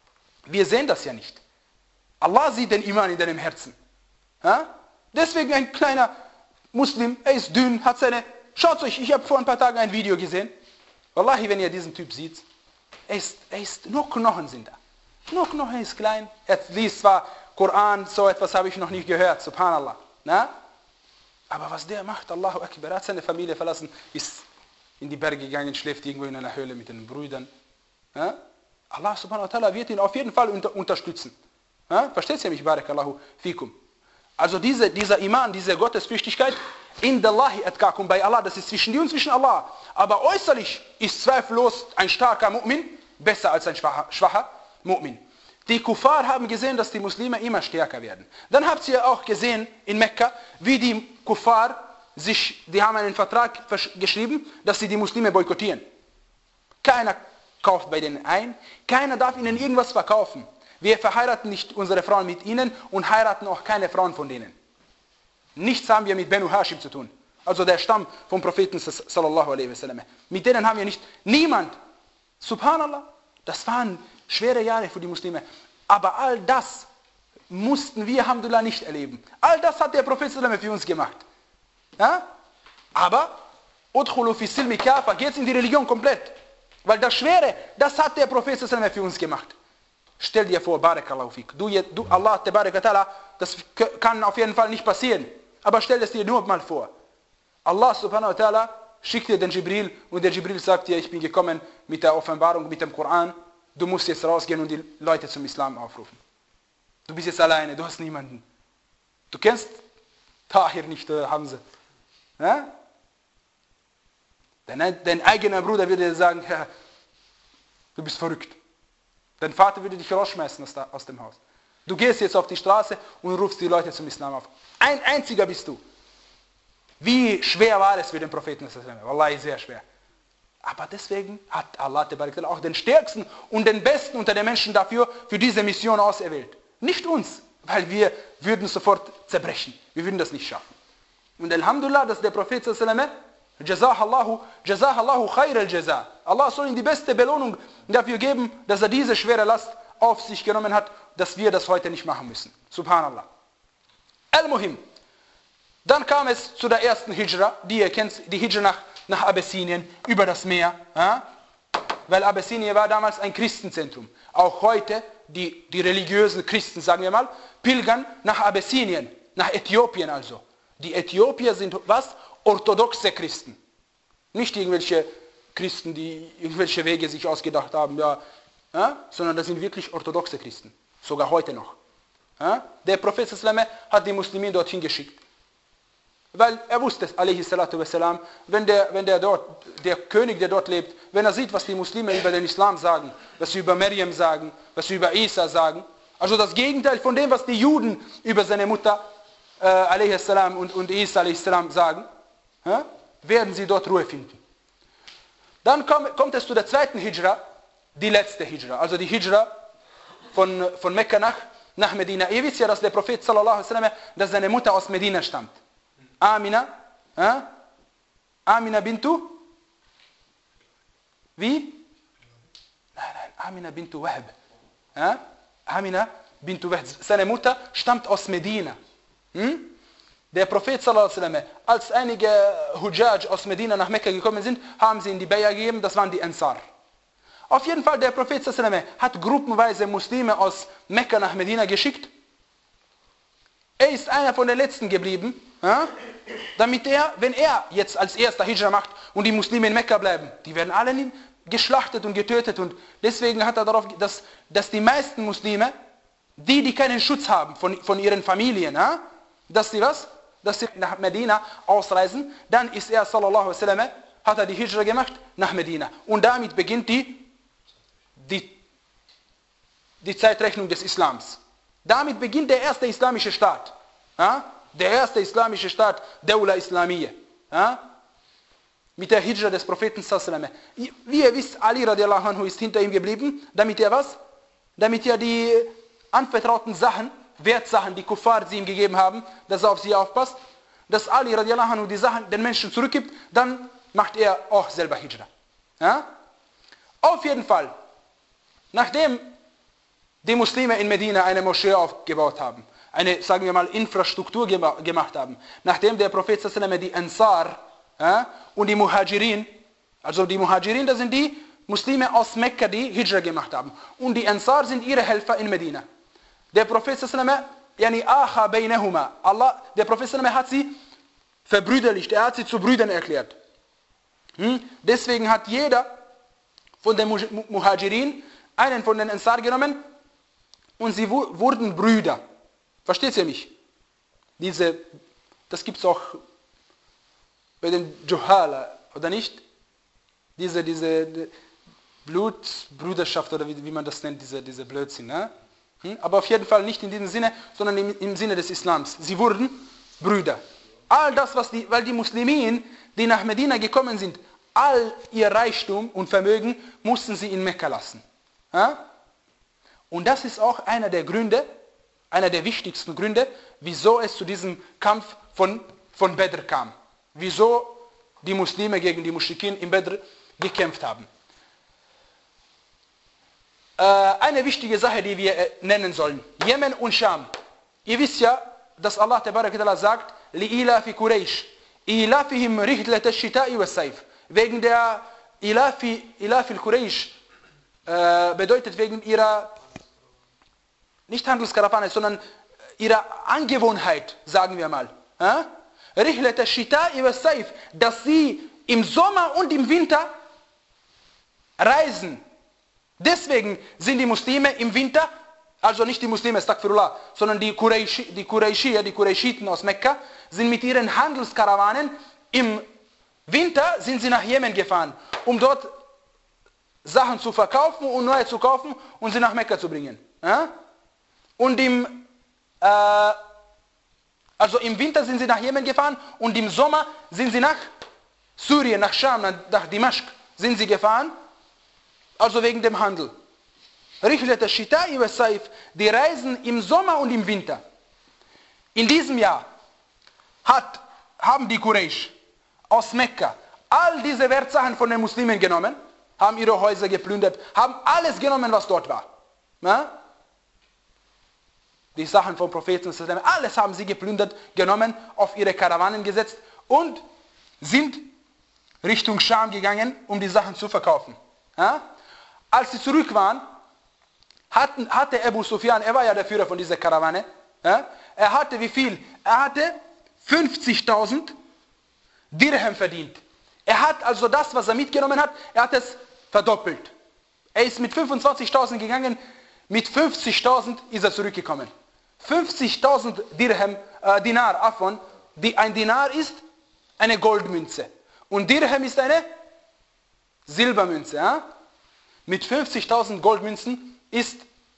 Wir sehen das ja nicht. Allah sieht den Iman in deinem Herzen. Ja? Deswegen ein kleiner Muslim, er ist dünn, hat seine... Schaut euch, ich habe vor ein paar Tagen ein Video gesehen. Wallahi, wenn ihr diesen Typ seht, er ist, er ist, nur Knochen sind da. Nur Knochen, er ist klein. Er liest zwar Koran, so etwas habe ich noch nicht gehört, subhanallah. Na? Aber was der macht, Allahu Akbar, er hat seine Familie verlassen, ist in die Berge gegangen, schläft irgendwo in einer Höhle mit den Brüdern. Ja? Allah subhanahu wa ta'ala wird ihn auf jeden Fall unter, unterstützen. Ja? Versteht ihr mich, barakallahu fikum? Also diese, dieser Iman, diese Gottesfürchtigkeit, indallahi atqakum, bei Allah, das ist zwischen dir und zwischen Allah. Aber äußerlich ist zweifellos ein starker Mu'min besser als ein schwacher, schwacher Mu'min. Die Kuffar haben gesehen, dass die Muslime immer stärker werden. Dann habt ihr auch gesehen in Mekka, wie die Kuffar sich, die haben einen Vertrag geschrieben, dass sie die Muslime boykottieren. Keiner kauft bei denen ein, keiner darf ihnen irgendwas verkaufen. Wir verheiraten nicht unsere Frauen mit ihnen und heiraten auch keine Frauen von denen. Nichts haben wir mit Banu Hashim zu tun. Also der Stamm vom Propheten sallallahu alaihi wasallam. Mit denen haben wir nicht, niemand. Subhanallah, das waren schwere Jahre für die Muslime. Aber all das mussten wir, alhamdulillah, nicht erleben. All das hat der Prophet sallallahu alaihi wasallam für uns gemacht. Ja? Aber, udkhulu fi silmi kafa, geht in die Religion komplett. Weil das Schwere, das hat der Prophet sallallahu alaihi wasallam für uns gemacht. Stell dir vor, barakallahu fik. Du, du Allah, tabarak wa ta'ala, das kann auf jeden Fall nicht passieren. Aber stell es dir nur mal vor. Allah subhanahu wa ta'ala schickt dir den Jibril und der Jibril sagt dir, ich bin gekommen mit der Offenbarung, mit dem Koran. Du musst jetzt rausgehen und die Leute zum Islam aufrufen. Du bist jetzt alleine, du hast niemanden. Du kennst Tahir nicht, oder Hamza. Ja? Dein, dein eigener Bruder würde dir sagen, ja, du bist verrückt. Dein Vater würde dich rausschmeißen aus, aus dem Haus. Du gehst jetzt auf die Straße und rufst die Leute zum Islam auf. Ein einziger bist du. Wie schwer war es für den Propheten? Wallahi, sehr schwer. Aber deswegen hat Allah auch den Stärksten und den Besten unter den Menschen dafür, für diese Mission auserwählt. Nicht uns, weil wir würden sofort zerbrechen. Wir würden das nicht schaffen. Und Alhamdulillah, dass der Prophet Jazahallahu, Jazahallahu khair al-Jaza. Allah soll ihm die beste Belohnung dafür geben, dass er diese schwere Last auf sich genommen hat, dass wir das heute nicht machen müssen. Subhanallah. Al-Muhim. Dann kam es zu der ersten Hijra, die ihr kennt, die Hijra nach, nach Abessinien, über das Meer. Ja? Weil Abessinien war damals ein Christenzentrum. Auch heute, die, die religiösen Christen, sagen wir mal, pilgern nach Abessinien, nach Äthiopien also. Die Äthiopier sind was? Orthodoxe Christen. Nicht irgendwelche Christen, die irgendwelche Wege sich ausgedacht haben, ja, ja, sondern das sind wirklich orthodoxe Christen. Sogar heute noch. Ja? Der Prophet sallallahu alaihi wasallam hat die Muslime dorthin geschickt. Weil er wusste, alaihi salatu wassalam, wenn der, wenn der dort, der König, der dort lebt, wenn er sieht, was die Muslime über den Islam sagen, was sie über Maryam sagen, was sie über Isa sagen, also das Gegenteil von dem, was die Juden über seine Mutter, äh, alaihi salam und, und Isa alaihi salam sagen, ja, werden sie dort Ruhe finden. Dann kommt, kommt es zu der zweiten Hijra, die letzte Hijra, also die Hijra von, von Mekka nach, nach Medina. Ihr wisst ja, dass der Prophet sallallahu alaihi wasallam, dass seine Mutter aus Medina stammt. Amina, äh? Amina bintu, wie? Nein, nein, Amina bintu Wahb. Äh? Amina bintu Wahb. Seine Mutter stammt aus Medina. Hm? Der Prophet sallallahu alaihi wasallam, als einige Hujjaj aus Medina nach Mekka gekommen sind, haben sie in die Bay'a gegeben, das waren die Ansar. Auf jeden Fall, der Prophet hat gruppenweise Muslime aus Mekka nach Medina geschickt. Er ist einer von den Letzten geblieben, ja? Damit er, wenn er jetzt als erster Hijra macht und die Muslime in Mekka bleiben, die werden alle geschlachtet und getötet. Und deswegen hat er darauf, dass, dass die meisten Muslime, die, die keinen Schutz haben von, von ihren Familien, ja? Dass sie was? Dass sie nach Medina ausreisen, dann ist er, sallallahu alaihi wasallam, hat er die Hijra gemacht nach Medina. Und damit beginnt die, die, die Zeitrechnung des Islams. Damit beginnt der erste islamische Staat. Ja? Der erste islamische Staat, Dawla Islamiyya. Ja? Mit der Hijra des Propheten sallallahu alaihi wasallam. Wie ihr wisst, Ali radiallahu anhu ist hinter ihm geblieben, damit er was? Damit er die anvertrauten Sachen, Wertsachen, die Kuffar sie ihm gegeben haben, dass er auf sie aufpasst, dass Ali radiallahu anhu die Sachen den Menschen zurückgibt, dann macht er auch selber Hijra. Ja? Auf jeden Fall, nachdem die Muslime in Medina eine Moschee aufgebaut haben, eine, sagen wir mal, Infrastruktur gemacht haben, nachdem der Prophet sallallahu alaihi wasallam die Ansar ja, und die Muhajirin, also die Muhajirin, das sind die Muslime aus Mekka, die Hijra gemacht haben, und die Ansar sind ihre Helfer in Medina. Der Prophet sallallahu alaihi wasallam, Allah, der Prophet sallallahu alaihi wasallam hat sie verbrüderlicht, er hat sie zu Brüdern erklärt. Hm? Deswegen hat jeder von den Muhajirin einen von den Ansar genommen und sie wurden Brüder. Versteht ihr mich? Diese, das gibt es auch bei den Juhala, oder nicht? Diese, diese Blutbrüderschaft, oder wie, wie man das nennt, diese, diese Blödsinn. Ne? Hm? Aber auf jeden Fall nicht in diesem Sinne, sondern im, im Sinne des Islams. Sie wurden Brüder. All das, was die, weil die Muslimen, die nach Medina gekommen sind, all ihr Reichtum und Vermögen mussten sie in Mekka lassen. Ja? Und das ist auch einer der Gründe, einer der wichtigsten Gründe, wieso es zu diesem Kampf von, von Badr kam. Wieso die Muslime gegen die Muschrikin in Badr gekämpft haben. Äh, eine wichtige Sache, die wir äh, nennen sollen. Jemen und Scham. Ihr wisst ja, dass Allah Ta'ala sagt, لِإِلَافِ قُرَيْشِ إِلَافِهِمْ رِحْلَةَ الشِّتَاءِ وَالصَّيْفِ. Wegen der Ilafi, Ilafi al-Quraysh äh, bedeutet wegen ihrer, nicht Handelskarawane, sondern ihrer Angewohnheit, sagen wir mal. Äh? رِحْلَةَ الشِّتَاءِ وَالصَّيْفِ. Dass sie im Sommer und im Winter reisen. Deswegen sind die Muslime im Winter, also nicht die Muslime, Astaghfirullah, sondern die Qurayshi, die Qurayshier, die Qurayshiten aus Mekka, sind mit ihren Handelskarawanen im Winter sind sie nach Jemen gefahren, um dort Sachen zu verkaufen und neue zu kaufen und sie nach Mekka zu bringen. Ja? Und im, äh, also im Winter sind sie nach Jemen gefahren und im Sommer sind sie nach Syrien, nach Scham, nach Dimashq sind sie gefahren, also wegen dem Handel. Rihlat al-Shita'i was-Sayf, die reisen im Sommer und im Winter. In diesem Jahr hat, haben die Quraysh aus Mekka all diese Wertsachen von den Muslimen genommen, haben ihre Häuser geplündert, haben alles genommen, was dort war. Na? Die Sachen vom Propheten, alles haben sie geplündert, genommen, auf ihre Karawanen gesetzt und sind Richtung Scham gegangen, um die Sachen zu verkaufen. Ja? Als sie zurück waren, hatten, hatte Abu Sufyan, er war ja der Führer von dieser Karawane, ja? Er hatte wie viel? Er hatte fünfzigtausend Dirham verdient. Er hat also das, was er mitgenommen hat, er hat es verdoppelt. Er ist mit fünfundzwanzigtausend gegangen, mit fünfzigtausend ist er zurückgekommen. fünfzigtausend Dirham, äh, Dinar, Afon, die, ein Dinar ist eine Goldmünze. Und Dirham ist eine Silbermünze. Ja? Mit fünfzigtausend Goldmünzen ist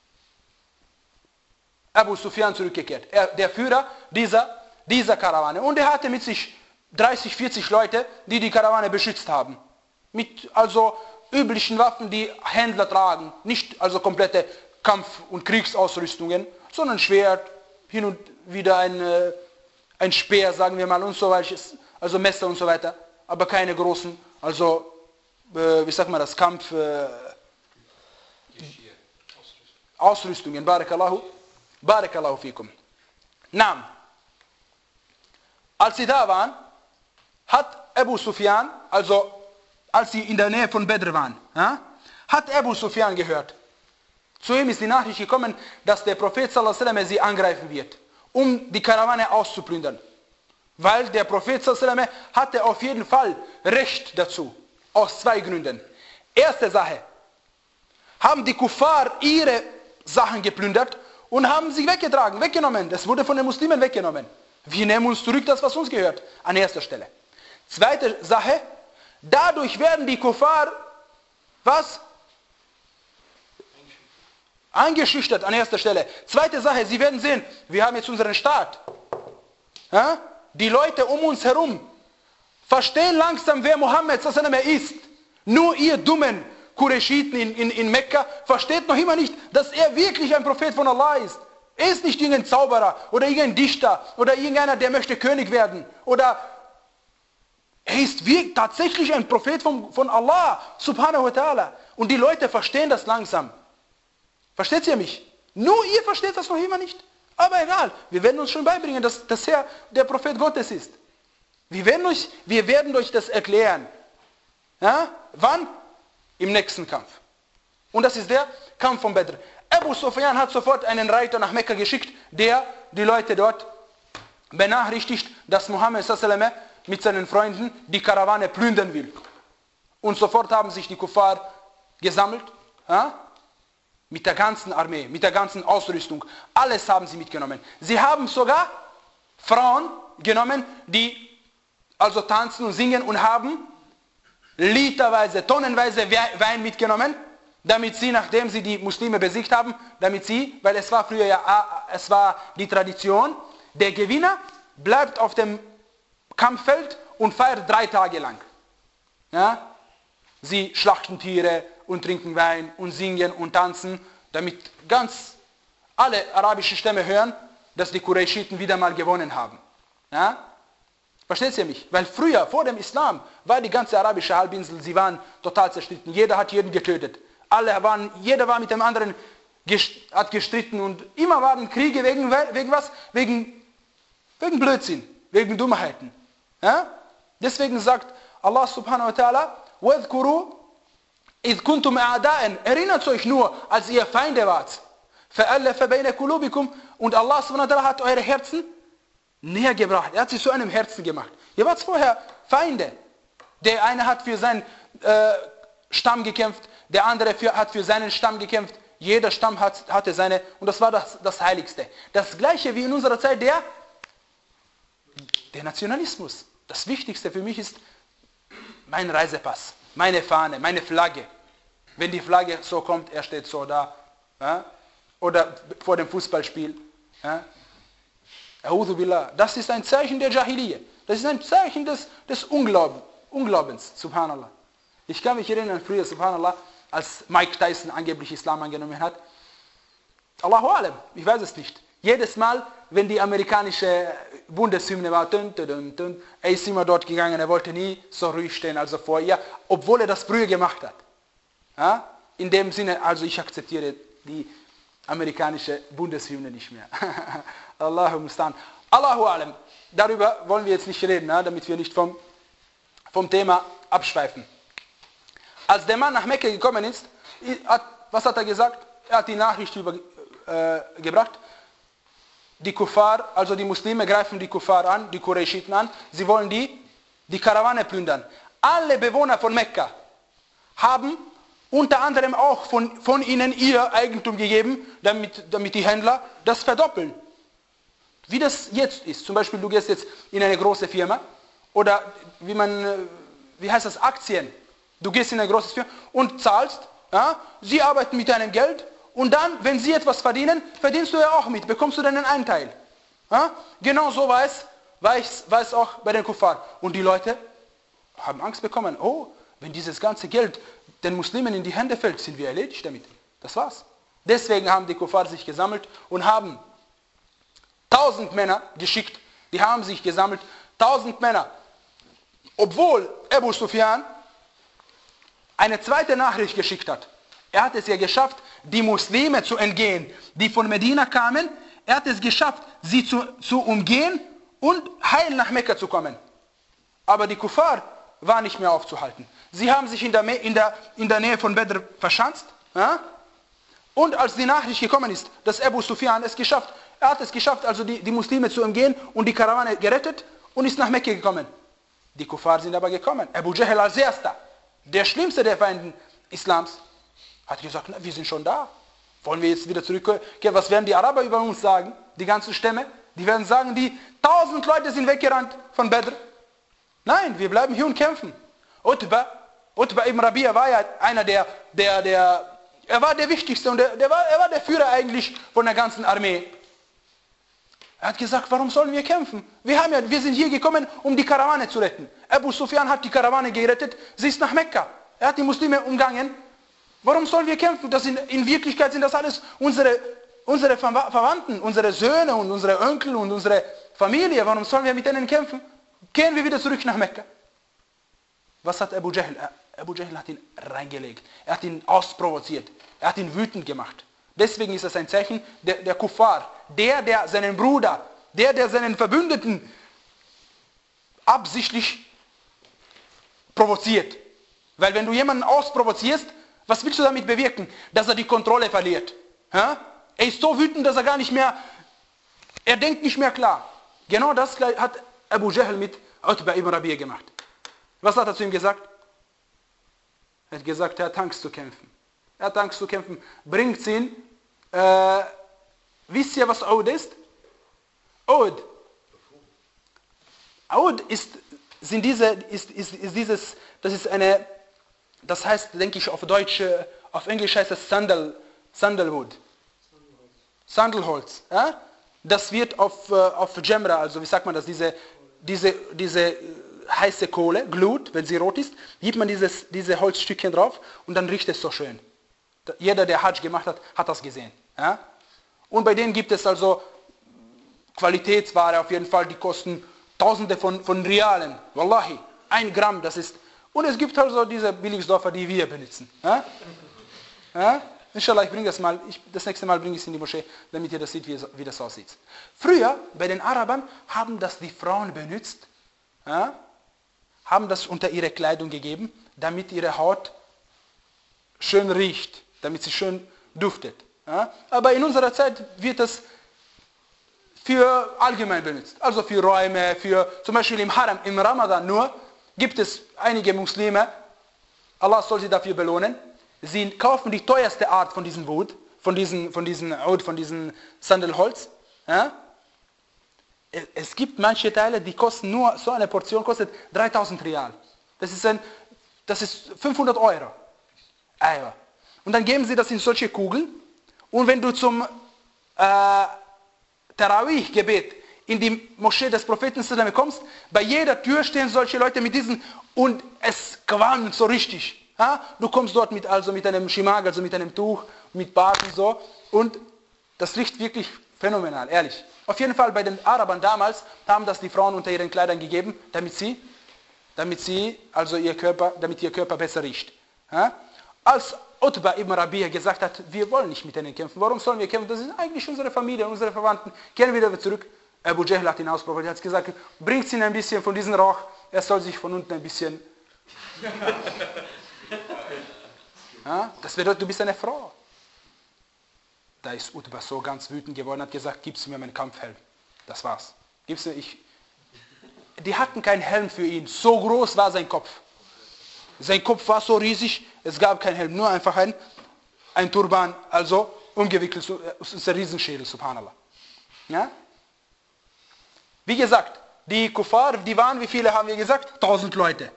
Abu Sufyan zurückgekehrt. Er, der Führer dieser, dieser Karawane. Und er hatte mit sich dreißig, vierzig Leute, die die Karawane beschützt haben. Mit also üblichen Waffen, die Händler tragen. Nicht also komplette Kampf- und Kriegsausrüstungen, sondern Schwert, hin und wieder ein, äh, ein Speer, sagen wir mal, und so weiter. Also Messer und so weiter. Aber keine großen, also, äh, wie sagt man das, Kampf... Äh, Ausrüstungen. Barakallahu. Barakallahu fikum. Naam. Als sie da waren, hat Abu Sufyan, also als sie in der Nähe von Badr waren, ja, hat Abu Sufyan gehört. Zu ihm ist die Nachricht gekommen, dass der Prophet sallallahu alaihi wasallam sie angreifen wird, um die Karawane auszuplündern. Weil der Prophet sallallahu alaihi wasallam hatte auf jeden Fall Recht dazu. Aus zwei Gründen. Erste Sache. Haben die Kuffar ihre Sachen geplündert und haben sie weggetragen, weggenommen. Das wurde von den Muslimen weggenommen. Wir nehmen uns zurück das, was uns gehört. An erster Stelle. Zweite Sache. Dadurch werden die Kuffar, was? Eingeschüchtert an erster Stelle. Zweite Sache, sie werden sehen, wir haben jetzt unseren Staat. Ja? Die Leute um uns herum verstehen langsam, wer Mohammed sallallahu alaihi wasallam ist. Nur ihr dummen Qurayshiten in, in, in Mekka versteht noch immer nicht, dass er wirklich ein Prophet von Allah ist. Er ist nicht irgendein Zauberer oder irgendein Dichter oder irgendeiner, der möchte König werden. Oder er ist wirklich tatsächlich ein Prophet von, von Allah, subhanahu wa ta'ala. Und die Leute verstehen das langsam. Versteht ihr mich? Nur ihr versteht das noch immer nicht. Aber egal, wir werden uns schon beibringen, dass, dass er der Prophet Gottes ist. Wir werden euch, wir werden euch das erklären. Ja? Wann? Im nächsten Kampf. Und das ist der Kampf von Badr. Abu Sufyan hat sofort einen Reiter nach Mekka geschickt, der die Leute dort benachrichtigt, dass Mohammed sallallahu alaihi wasallam mit seinen Freunden die Karawane plündern will. Und sofort haben sich die Kuffar gesammelt, ja? Mit der ganzen Armee, mit der ganzen Ausrüstung. Alles haben sie mitgenommen. Sie haben sogar Frauen genommen, die also tanzen und singen und haben literweise, tonnenweise Wein mitgenommen, damit sie, nachdem sie die Muslime besiegt haben, damit sie, weil es war früher ja, es war die Tradition, der Gewinner bleibt auf dem Kampffeld und feiert drei Tage lang. Ja? Sie schlachten Tiere und trinken Wein und singen und tanzen, damit ganz alle arabischen Stämme hören, dass die Qurayshiten wieder mal gewonnen haben. Ja? Versteht ihr mich? Weil früher, vor dem Islam, war die ganze arabische Halbinsel, sie waren total zerstritten. Jeder hat jeden getötet. Alle waren, jeder war mit dem anderen gest, hat gestritten und immer waren Kriege wegen, wegen was? Wegen, wegen Blödsinn, wegen Dummheiten. Ja? Deswegen sagt Allah subhanahu wa ta'ala, وَاذْكُرُوا إِذْ كُنْتُمْ أَعْدَاءً. Erinnert euch nur, als ihr Feinde wart. فَأَلَّفَ بَيْنَ قُلُوبِكُمْ. Und Allah subhanahu wa ta'ala hat eure Herzen näher gebracht. Er hat sie zu einem Herzen gemacht. Ihr wart vorher Feinde. Der eine hat für seinen äh, Stamm gekämpft, der andere für, hat für seinen Stamm gekämpft. Jeder Stamm hat, hatte seine, und das war das, das Heiligste. Das gleiche wie in unserer Zeit der, der Nationalismus. Das Wichtigste für mich ist mein Reisepass, meine Fahne, meine Flagge. Wenn die Flagge so kommt, er steht so da. Ja? Oder vor dem Fußballspiel. Ja? Das ist ein Zeichen der Jahiliyyah. Das ist ein Zeichen des, des Unglaubens, Unglaubens, subhanallah. Ich kann mich erinnern, früher, subhanallah, als Mike Tyson angeblich Islam angenommen hat. Allahu alam, ich weiß es nicht. Jedes Mal, wenn die amerikanische Bundeshymne war, dün, dün, dün, er ist immer dort gegangen, er wollte nie so ruhig stehen, also vor ihr, obwohl er das früher gemacht hat. Ja? In dem Sinne, also ich akzeptiere die amerikanische Bundeshymne nicht mehr. Allahu mustan. Allahu alam. Darüber wollen wir jetzt nicht reden, ja, damit wir nicht vom, vom Thema abschweifen. Als der Mann nach Mekka gekommen ist, hat, was hat er gesagt? Er hat die Nachricht über, äh, gebracht. Die Kuffar, also die Muslime greifen die Kuffar an, die Qurayshiten an. Sie wollen die, die Karawane plündern. Alle Bewohner von Mekka haben unter anderem auch von, von ihnen ihr Eigentum gegeben, damit, damit die Händler das verdoppeln. Wie das jetzt ist. Zum Beispiel, du gehst jetzt in eine große Firma oder wie man, wie heißt das, Aktien. Du gehst in eine große Firma und zahlst, ja, sie arbeiten mit deinem Geld und dann, wenn sie etwas verdienen, verdienst du ja auch mit, bekommst du deinen Anteil. Ja? Genau so war es, war es, war es auch bei den Kuffar. Und die Leute haben Angst bekommen, oh, wenn dieses ganze Geld den Muslimen in die Hände fällt, sind wir erledigt damit. Das war's. Deswegen haben die Kuffar sich gesammelt und haben tausend Männer geschickt, die haben sich gesammelt, tausend Männer. Obwohl Abu Sufyan eine zweite Nachricht geschickt hat. Er hat es ja geschafft, die Muslime zu entgehen, die von Medina kamen. Er hat es geschafft, sie zu, zu umgehen und heil nach Mekka zu kommen. Aber die Kuffar war nicht mehr aufzuhalten. Sie haben sich in der, in der, in der Nähe von Badr verschanzt. Ja? Und als die Nachricht gekommen ist, dass Abu Sufyan es geschafft, er hat es geschafft, also die, die Muslime zu umgehen und die Karawane gerettet und ist nach Mekka gekommen. Die Kuffar sind aber gekommen. Abu Jahl als erster, der schlimmste der Feinde Islams, hat gesagt, na, wir sind schon da. Wollen wir jetzt wieder zurückkehren? Was werden die Araber über uns sagen? Die ganzen Stämme? Die werden sagen, die tausend Leute sind weggerannt von Badr. Nein, wir bleiben hier und kämpfen. Utba, Utba ibn Rabi'a war ja einer der, der, der, er war der Wichtigste und der, der war, er war der Führer eigentlich von der ganzen Armee. Er hat gesagt, warum sollen wir kämpfen? Wir, haben ja, wir sind hier gekommen, um die Karawane zu retten. Abu Sufyan hat die Karawane gerettet, sie ist nach Mekka. Er hat die Muslime umgangen. Warum sollen wir kämpfen? Das sind, in Wirklichkeit sind das alles unsere, unsere Verwandten, unsere Söhne und unsere Onkel und unsere Familie. Warum sollen wir mit denen kämpfen? Gehen wir wieder zurück nach Mekka. Was hat Abu Jahl? Abu Jahl hat ihn reingelegt. Er hat ihn ausprovoziert. Er hat ihn wütend gemacht. Deswegen ist es ein Zeichen der, der Kuffar. Der, der seinen Bruder, der, der seinen Verbündeten absichtlich provoziert. Weil wenn du jemanden ausprovozierst, was willst du damit bewirken? Dass er die Kontrolle verliert. Ja? Er ist so wütend, dass er gar nicht mehr, er denkt nicht mehr klar. Genau das hat Abu Jahl mit Utba ibn Rabi'a gemacht. Was hat er zu ihm gesagt? Er hat gesagt, er hat Angst zu kämpfen. Er hat Angst zu kämpfen. Bringt ihn, äh, wisst ihr, was Ud ist? Ud. Ud ist, sind diese, ist, ist, ist dieses, das ist eine, das heißt, denke ich, auf Deutsch, auf Englisch heißt es Sandal, Sandalwood. Sandelholz. Ja? Das wird auf, auf Jamra, also wie sagt man das, diese, diese, diese heiße Kohle, Glut, wenn sie rot ist, gibt man dieses, diese Holzstückchen drauf und dann riecht es so schön. Jeder, der Hajj gemacht hat, hat das gesehen. Ja? Und bei denen gibt es also Qualitätsware auf jeden Fall, die kosten Tausende von, von Realen. Wallahi, ein Gramm, das ist. Und es gibt also diese Billigstoffe, die wir benutzen. Ja? Ja? Inshallah, ich bringe das mal, ich, das nächste Mal bringe ich es in die Moschee, damit ihr das seht, wie, es, wie das aussieht. Früher, bei den Arabern, haben das die Frauen benutzt, ja? Haben das unter ihre Kleidung gegeben, damit ihre Haut schön riecht, damit sie schön duftet. Ja? Aber in unserer Zeit wird das für allgemein benutzt. Also für Räume, für zum Beispiel im Haram, im Ramadan nur, gibt es einige Muslime, Allah soll sie dafür belohnen, sie kaufen die teuerste Art von diesem Wood, von diesem, von diesem Ud, von diesem Sandelholz. Ja? Es gibt manche Teile, die kosten nur, so eine Portion kostet dreitausend Real. Das ist, ein, das ist fünfhundert Euro. Eiwa. Und dann geben sie das in solche Kugeln. Und wenn du zum äh, Tarawih-Gebet in die Moschee des Propheten kommst, bei jeder Tür stehen solche Leute mit diesen und es qualmt so richtig. Ja? Du kommst dort mit, also mit einem Schimag, also mit einem Tuch, mit Bart und so. Und das riecht wirklich phänomenal, ehrlich. Auf jeden Fall bei den Arabern damals haben das die Frauen unter ihren Kleidern gegeben, damit sie, damit sie, also ihr Körper, damit ihr Körper besser riecht. Ja? Als Utba ibn Rabi'a gesagt hat, wir wollen nicht mit denen kämpfen, warum sollen wir kämpfen? Das sind eigentlich unsere Familie, unsere Verwandten. Kehren wir wieder zurück. Abu Jahl hat ihn ausprobiert, er hat gesagt, bringt ihn ein bisschen von diesem Rauch, er soll sich von unten ein bisschen... Ja? Das bedeutet, du bist eine Frau. Da ist Utba so ganz wütend geworden, hat gesagt, gib's mir meinen Kampfhelm. Das war's. Gib's mir, ich... Die hatten keinen Helm für ihn, so groß war sein Kopf. Sein Kopf war so riesig, es gab keinen Helm, nur einfach ein, ein Turban, also umgewickelt, es ist ein Riesenschädel, subhanallah. Ja? Wie gesagt, die Kuffar, die waren, wie viele haben wir gesagt? Tausend Leute.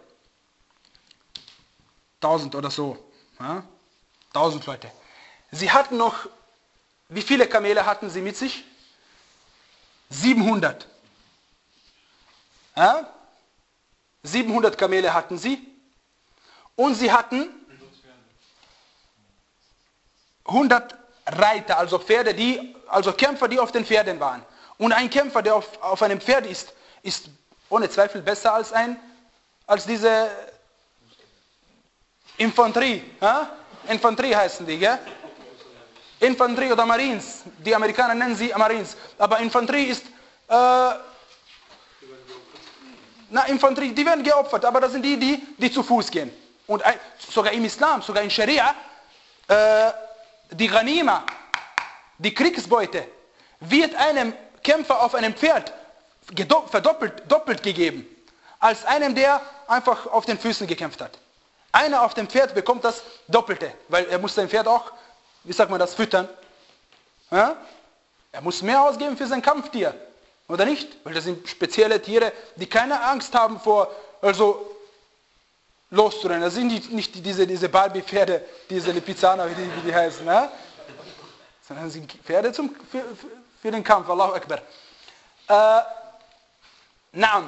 Tausend oder so. Ja? Tausend Leute. Sie hatten noch, wie viele Kamele hatten sie mit sich? siebenhundert. Ja? siebenhundert Kamele hatten sie. Und sie hatten hundert Reiter, also Pferde, die, also Kämpfer, die auf den Pferden waren. Und ein Kämpfer, der auf, auf einem Pferd ist, ist ohne Zweifel besser als, ein, als diese Infanterie. Ja? Infanterie heißen die, gell? Infanterie oder Marines. Die Amerikaner nennen sie Marines. Aber Infanterie ist... Äh, na, Infanterie, die werden geopfert, aber das sind die, die, die zu Fuß gehen. und ein, sogar im Islam, sogar in Scharia, äh, die Ghanima, die Kriegsbeute, wird einem Kämpfer auf einem Pferd verdoppelt doppelt gegeben, als einem, der einfach auf den Füßen gekämpft hat. Einer auf dem Pferd bekommt das Doppelte, weil er muss sein Pferd auch, wie sagt man das, füttern. Ja? Er muss mehr ausgeben für sein Kampftier, oder nicht? Weil das sind spezielle Tiere, die keine Angst haben vor, also loszurennen. Das sind nicht, nicht diese, diese Barbie-Pferde, diese Lipizzaner, wie die, wie die heißen, ja? Sondern das sind Pferde zum, für, für, für den Kampf, Allahu Akbar. Äh, Naam.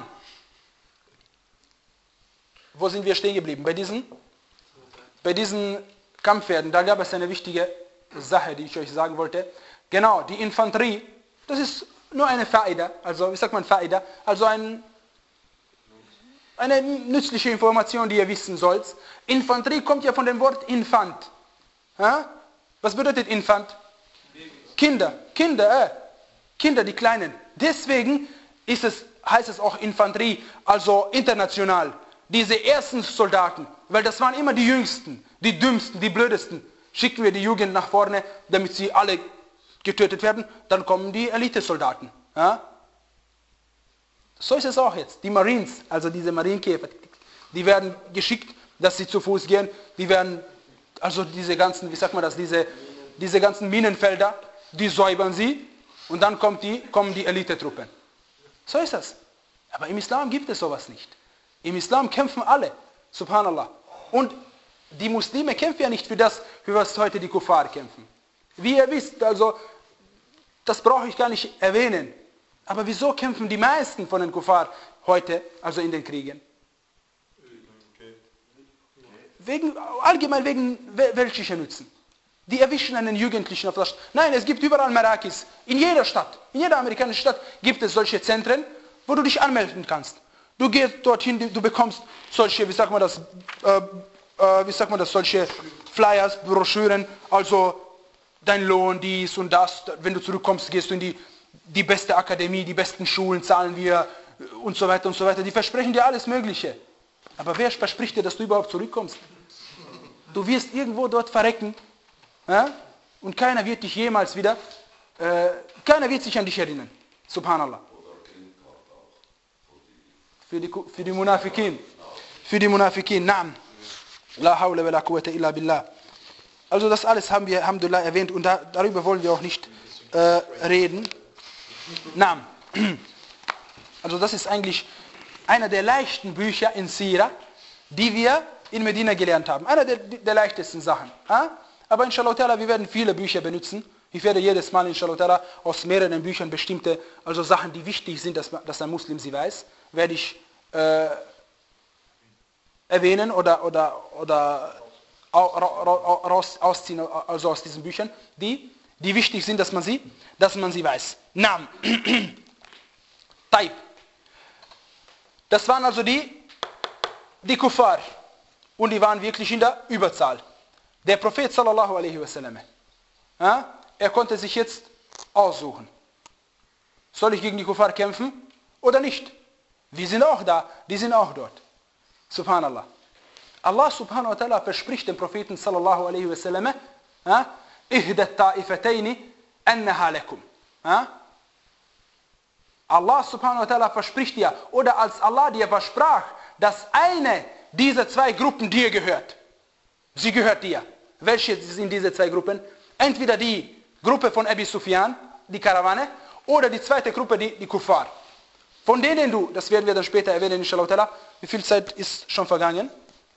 Wo sind wir stehen geblieben? Bei diesen, bei diesen Kampfpferden, da gab es eine wichtige Sache, die ich euch sagen wollte. Genau, die Infanterie, das ist nur eine Faida, also wie sagt man Faida, also ein, eine nützliche Information, die ihr wissen sollt. Infanterie kommt ja von dem Wort Infant. Ja? Was bedeutet Infant? Kinder, Kinder, äh, Kinder, die Kleinen. Deswegen ist es, heißt es auch Infanterie, also international. Diese ersten Soldaten, weil das waren immer die Jüngsten, die Dümmsten, die Blödesten. Schicken wir die Jugend nach vorne, damit sie alle getötet werden, dann kommen die Elitesoldaten. Ja? So ist es auch jetzt. Die Marines, also diese Marinekäfer, die werden geschickt, dass sie zu Fuß gehen. Die werden, also diese ganzen, wie sagt man das, diese, diese ganzen Minenfelder, die säubern sie und dann kommt die, kommen die Elitetruppen. So ist das. Aber im Islam gibt es sowas nicht. Im Islam kämpfen alle, subhanallah. Und die Muslime kämpfen ja nicht für das, für was heute die Kuffar kämpfen. Wie ihr wisst, also, das brauche ich gar nicht erwähnen. Aber wieso kämpfen die meisten von den Kuffar heute, also in den Kriegen? Wegen, allgemein wegen weltlicher Nützen. Die erwischen einen Jugendlichen auf der Stadt. Nein, es gibt überall Marakis. In jeder Stadt, in jeder amerikanischen Stadt gibt es solche Zentren, wo du dich anmelden kannst. Du gehst dorthin, du bekommst solche, wie sagt man das, äh, äh, wie sagt man das, solche Flyers, Broschüren, also dein Lohn, dies und das. Wenn du zurückkommst, gehst du in die, die beste Akademie, die besten Schulen zahlen wir und so weiter und so weiter. Die versprechen dir alles Mögliche. Aber wer verspricht dir, dass du überhaupt zurückkommst? Du wirst irgendwo dort verrecken, ja? Und keiner wird dich jemals wieder, äh, keiner wird sich an dich erinnern. Subhanallah. Für die, für die Munafikin. Für die Munafikin. Naam. La hawla wa la quwwata illa billah. Also das alles haben wir, alhamdulillah, erwähnt und da, darüber wollen wir auch nicht äh, reden. Naam. Also das ist eigentlich einer der leichten Bücher in Sira, die wir in Medina gelernt haben. Einer der, der leichtesten Sachen. Ja? Aber inshallah ta'ala, wir werden viele Bücher benutzen. Ich werde jedes Mal inshallah ta'ala aus mehreren Büchern bestimmte, also Sachen, die wichtig sind, dass, dass ein Muslim sie weiß, werde ich äh, erwähnen oder, oder, oder raus, ausziehen, also aus diesen Büchern, die, die wichtig sind, dass man sie, dass man sie weiß. Naam. Taib. Das waren also die, die Kuffar. Und die waren wirklich in der Überzahl. Der Prophet sallallahu alaihi wasallam, ja, er konnte sich jetzt aussuchen. Soll ich gegen die Kuffar kämpfen oder nicht? Wir sind auch da, die sind auch dort. Subhanallah. Allah subhanahu wa ta'ala verspricht dem Propheten sallallahu alaihi wasallam, ihdat ta'ifataini annaha lakum. Allah subhanahu wa ta'ala verspricht dir, oder als Allah dir versprach, dass eine dieser zwei Gruppen dir gehört. Sie gehört dir. Welche sind diese zwei Gruppen? Entweder die Gruppe von Abi Sufyan, die Karawane, oder die zweite Gruppe, die, die Kuffar. Von denen du, das werden wir dann später erwähnen, inshallah ta'ala, wie viel Zeit ist schon vergangen?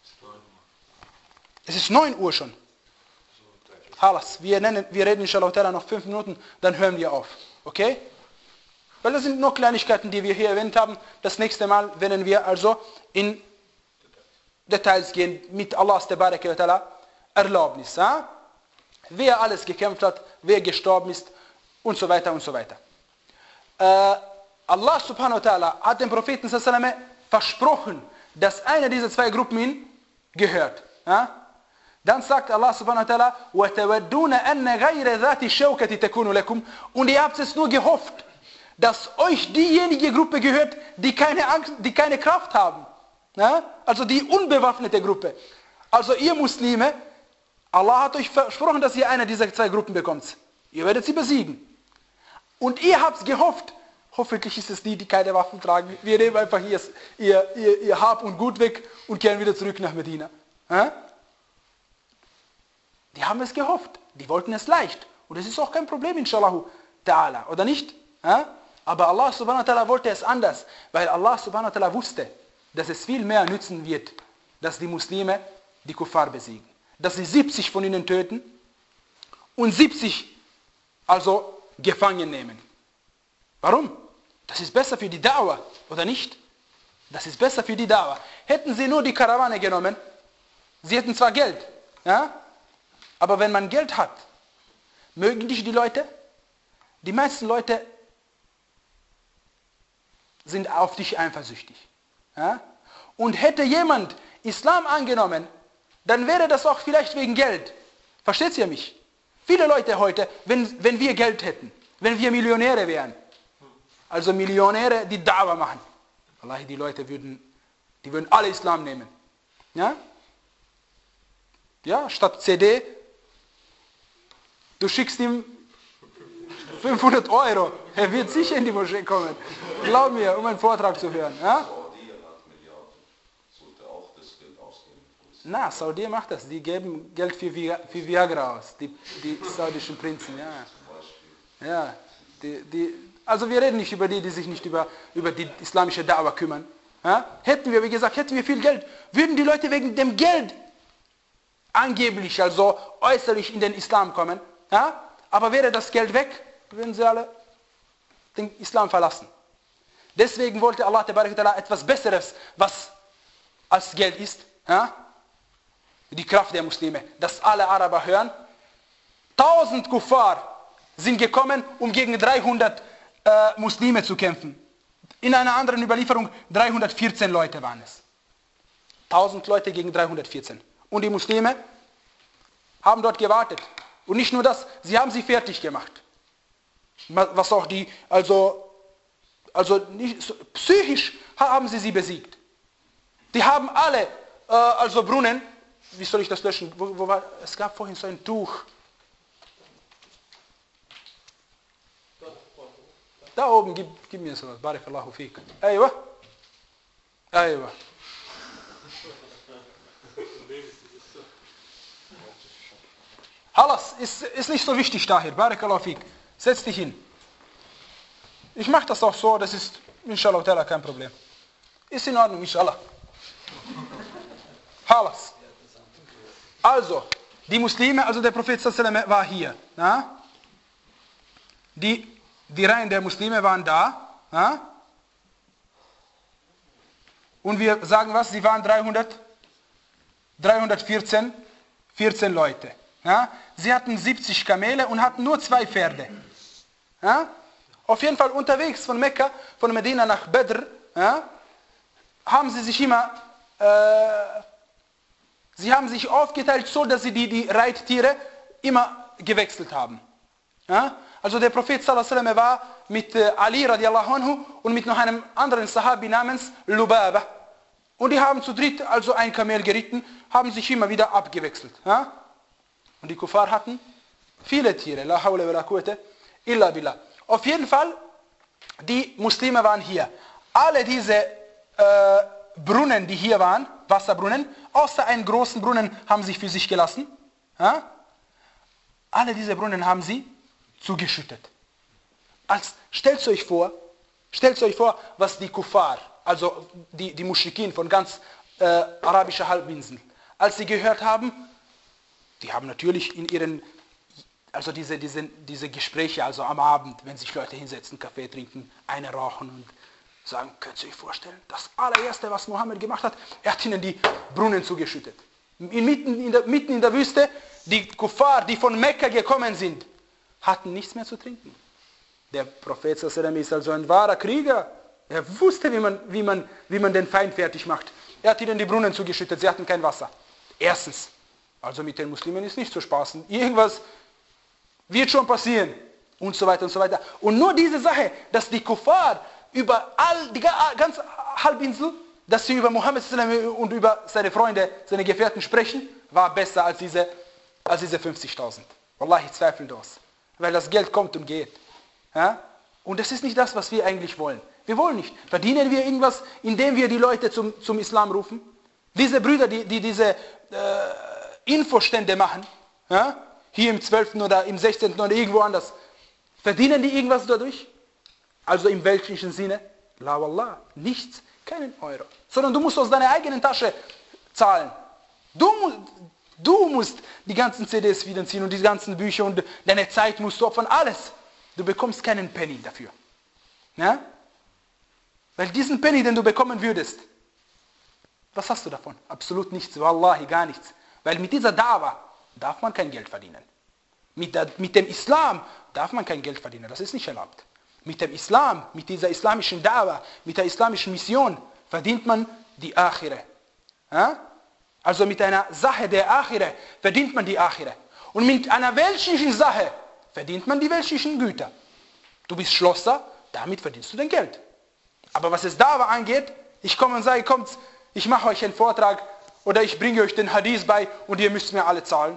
Es ist neun Uhr schon. Halas, wir, nennen, wir reden inshallah ta'ala noch fünf Minuten, dann hören wir auf. Okay? Weil das sind nur Kleinigkeiten, die wir hier erwähnt haben. Das nächste Mal werden wir also in Details gehen mit Allahs Tabaraka wa ta'ala Erlaubnis. Ja? Wer alles gekämpft hat, wer gestorben ist und so weiter und so weiter. Äh, Allah subhanahu wa ta'ala hat dem Propheten sallallahu alaihi wasallam versprochen, dass eine dieser zwei Gruppen ihm gehört. Ja? Dann sagt Allah subhanahu wa ta'ala وَتَوَدُّونَ أَنَّ غَيْرَ ذَاتِ الشَّوْكَةِ تَكُونُ لَكُمْ. Und ihr habt es nur gehofft, dass euch diejenige Gruppe gehört, die keine Angst, die keine Kraft haben. Ja? Also die unbewaffnete Gruppe. Also ihr Muslime, Allah hat euch versprochen, dass ihr eine dieser zwei Gruppen bekommt. Ihr werdet sie besiegen. Und ihr habt gehofft, hoffentlich ist es die, die keine Waffen tragen. Wir nehmen einfach ihr, ihr, ihr, ihr Hab und Gut weg und kehren wieder zurück nach Medina. Ja? Die haben es gehofft. Die wollten es leicht. Und es ist auch kein Problem, inshallah ta'ala. Oder nicht? Ja? Aber Allah subhanahu wa ta'ala wollte es anders. Weil Allah subhanahu wa ta'ala wusste, dass es viel mehr nützen wird, dass die Muslime die Kuffar besiegen. Dass sie siebzig von ihnen töten und siebzig also gefangen nehmen. Warum? Das ist besser für die Da'wah, oder nicht? Das ist besser für die Da'wah. Hätten sie nur die Karawane genommen, sie hätten zwar Geld, ja, aber wenn man Geld hat, mögen dich die Leute? Die meisten Leute sind auf dich eifersüchtig. Ja? Und hätte jemand Islam angenommen, dann wäre das auch vielleicht wegen Geld. Versteht ihr mich? Viele Leute heute, wenn, wenn wir Geld hätten, wenn wir Millionäre wären, also Millionäre, die Da'wah machen, wallahi, die Leute würden, die würden alle Islam nehmen. Ja? Ja, statt C D, du schickst ihm fünfhundert Euro, er wird sicher in die Moschee kommen. Glaub mir, um einen Vortrag zu hören. Ja? Na, Saudi macht das. Die geben Geld für, Vi für Viagra aus. Die, die saudischen Prinzen. Ja. Ja, die, die, also wir reden nicht über die, die sich nicht über, über die islamische Da'wah kümmern. Ja? Hätten wir, wie gesagt, hätten wir viel Geld, würden die Leute wegen dem Geld angeblich, also äußerlich in den Islam kommen. Ja? Aber wäre das Geld weg, würden sie alle den Islam verlassen. Deswegen wollte Allah etwas Besseres, was als Geld ist. Ja? Die Kraft der Muslime, dass alle Araber hören. Tausend Kuffar sind gekommen, um gegen dreihundert äh, Muslime zu kämpfen. In einer anderen Überlieferung dreihundertvierzehn Leute waren es. Tausend Leute gegen dreihundertvierzehn. Und die Muslime haben dort gewartet. Und nicht nur das, sie haben sie fertig gemacht. Was auch die, also, also nicht, so, psychisch haben sie sie besiegt. Die haben alle, äh, also Brunnen, wie soll ich das löschen? Wo, wo war, es gab vorhin so ein Tuch. Da oben, gib, gib mir sowas. Barakallahu fik. Aywa. Aywa. Alles ist, ist nicht so wichtig daher. Barakallahu fik. Setz dich hin. Ich mache das auch so, das ist inshallah kein Problem. Ist in Ordnung, inshallah. Alles. Also, die Muslime, also der Prophet war hier. Ja? Die, die Reihen der Muslime waren da. Ja? Und wir sagen was, sie waren dreihundert, dreihundertvierzehn vierzehn Leute. Ja? Sie hatten siebzig Kamele und hatten nur zwei Pferde. Ja? Auf jeden Fall unterwegs von Mekka, von Medina nach Badr, ja? Haben sie sich immer... Äh, Sie haben sich aufgeteilt, so dass sie die, die Reittiere immer gewechselt haben. Ja? Also der Prophet sallallahu alaihi wasallam war mit äh, Ali radiallahu anhu und mit noch einem anderen Sahabi namens Lubaba. Und die haben zu dritt also ein Kamel geritten, haben sich immer wieder abgewechselt. Ja? Und die Kuffar hatten viele Tiere. La hawla wa la quwwata illa billah. Auf jeden Fall, die Muslime waren hier. Alle diese äh, Brunnen, die hier waren, Wasserbrunnen, außer einen großen Brunnen haben sie für sich gelassen. Ja? Alle diese Brunnen haben sie zugeschüttet. Als, stellt euch vor, stellt euch vor, was die Kuffar, also die, die Muschrikin von ganz äh, arabischer Halbinsel, als sie gehört haben, die haben natürlich in ihren, also diese, diese, diese Gespräche, also am Abend, wenn sich Leute hinsetzen, Kaffee trinken, eine rauchen und sagen, könnt ihr euch vorstellen, das allererste, was Mohammed gemacht hat, er hat ihnen die Brunnen zugeschüttet. Mitten in der, mitten in der Wüste, die Kuffar, die von Mekka gekommen sind, hatten nichts mehr zu trinken. Der Prophet sallallahu ist also ein wahrer Krieger. Er wusste, wie man, wie, man, wie man den Feind fertig macht. Er hat ihnen die Brunnen zugeschüttet, sie hatten kein Wasser. Erstens, also mit den Muslimen ist nicht zu spaßen. Irgendwas wird schon passieren. Und so weiter und so weiter. Und nur diese Sache, dass die Kuffar über all die ganze Halbinsel dass sie über Mohammed und über seine Freunde, seine Gefährten sprechen, war besser als diese, als diese fünfzigtausend. Wallahi, zweifellos. Weil das Geld kommt und geht. Ja? Und das ist nicht das, was wir eigentlich wollen. Wir wollen nicht. Verdienen wir irgendwas, indem wir die Leute zum, zum Islam rufen? Diese Brüder, die, die diese äh, Infostände machen, ja? Hier im zwölften oder im sechzehnten oder irgendwo anders, verdienen die irgendwas dadurch? Also im weltlichen Sinne? La wallah, nichts, keinen Euro. Sondern du musst aus deiner eigenen Tasche zahlen. Du, du musst die ganzen C Ds finanzieren und die ganzen Bücher und deine Zeit musst du opfern, alles. Du bekommst keinen Penny dafür. Ja? Weil diesen Penny, den du bekommen würdest, was hast du davon? Absolut nichts, wallahi, gar nichts. Weil mit dieser Dawa darf man kein Geld verdienen. Mit, der, mit dem Islam darf man kein Geld verdienen, das ist nicht erlaubt. Mit dem Islam, mit dieser islamischen Dawa, mit der islamischen Mission verdient man die Akhire. Ja? Also mit einer Sache der Akhire verdient man die Akhire. Und mit einer weltlichen Sache verdient man die weltlichen Güter. Du bist Schlosser, damit verdienst du dein Geld. Aber was es Dawa angeht, ich komme und sage, kommt, ich mache euch einen Vortrag oder ich bringe euch den Hadith bei und ihr müsst mir alle zahlen.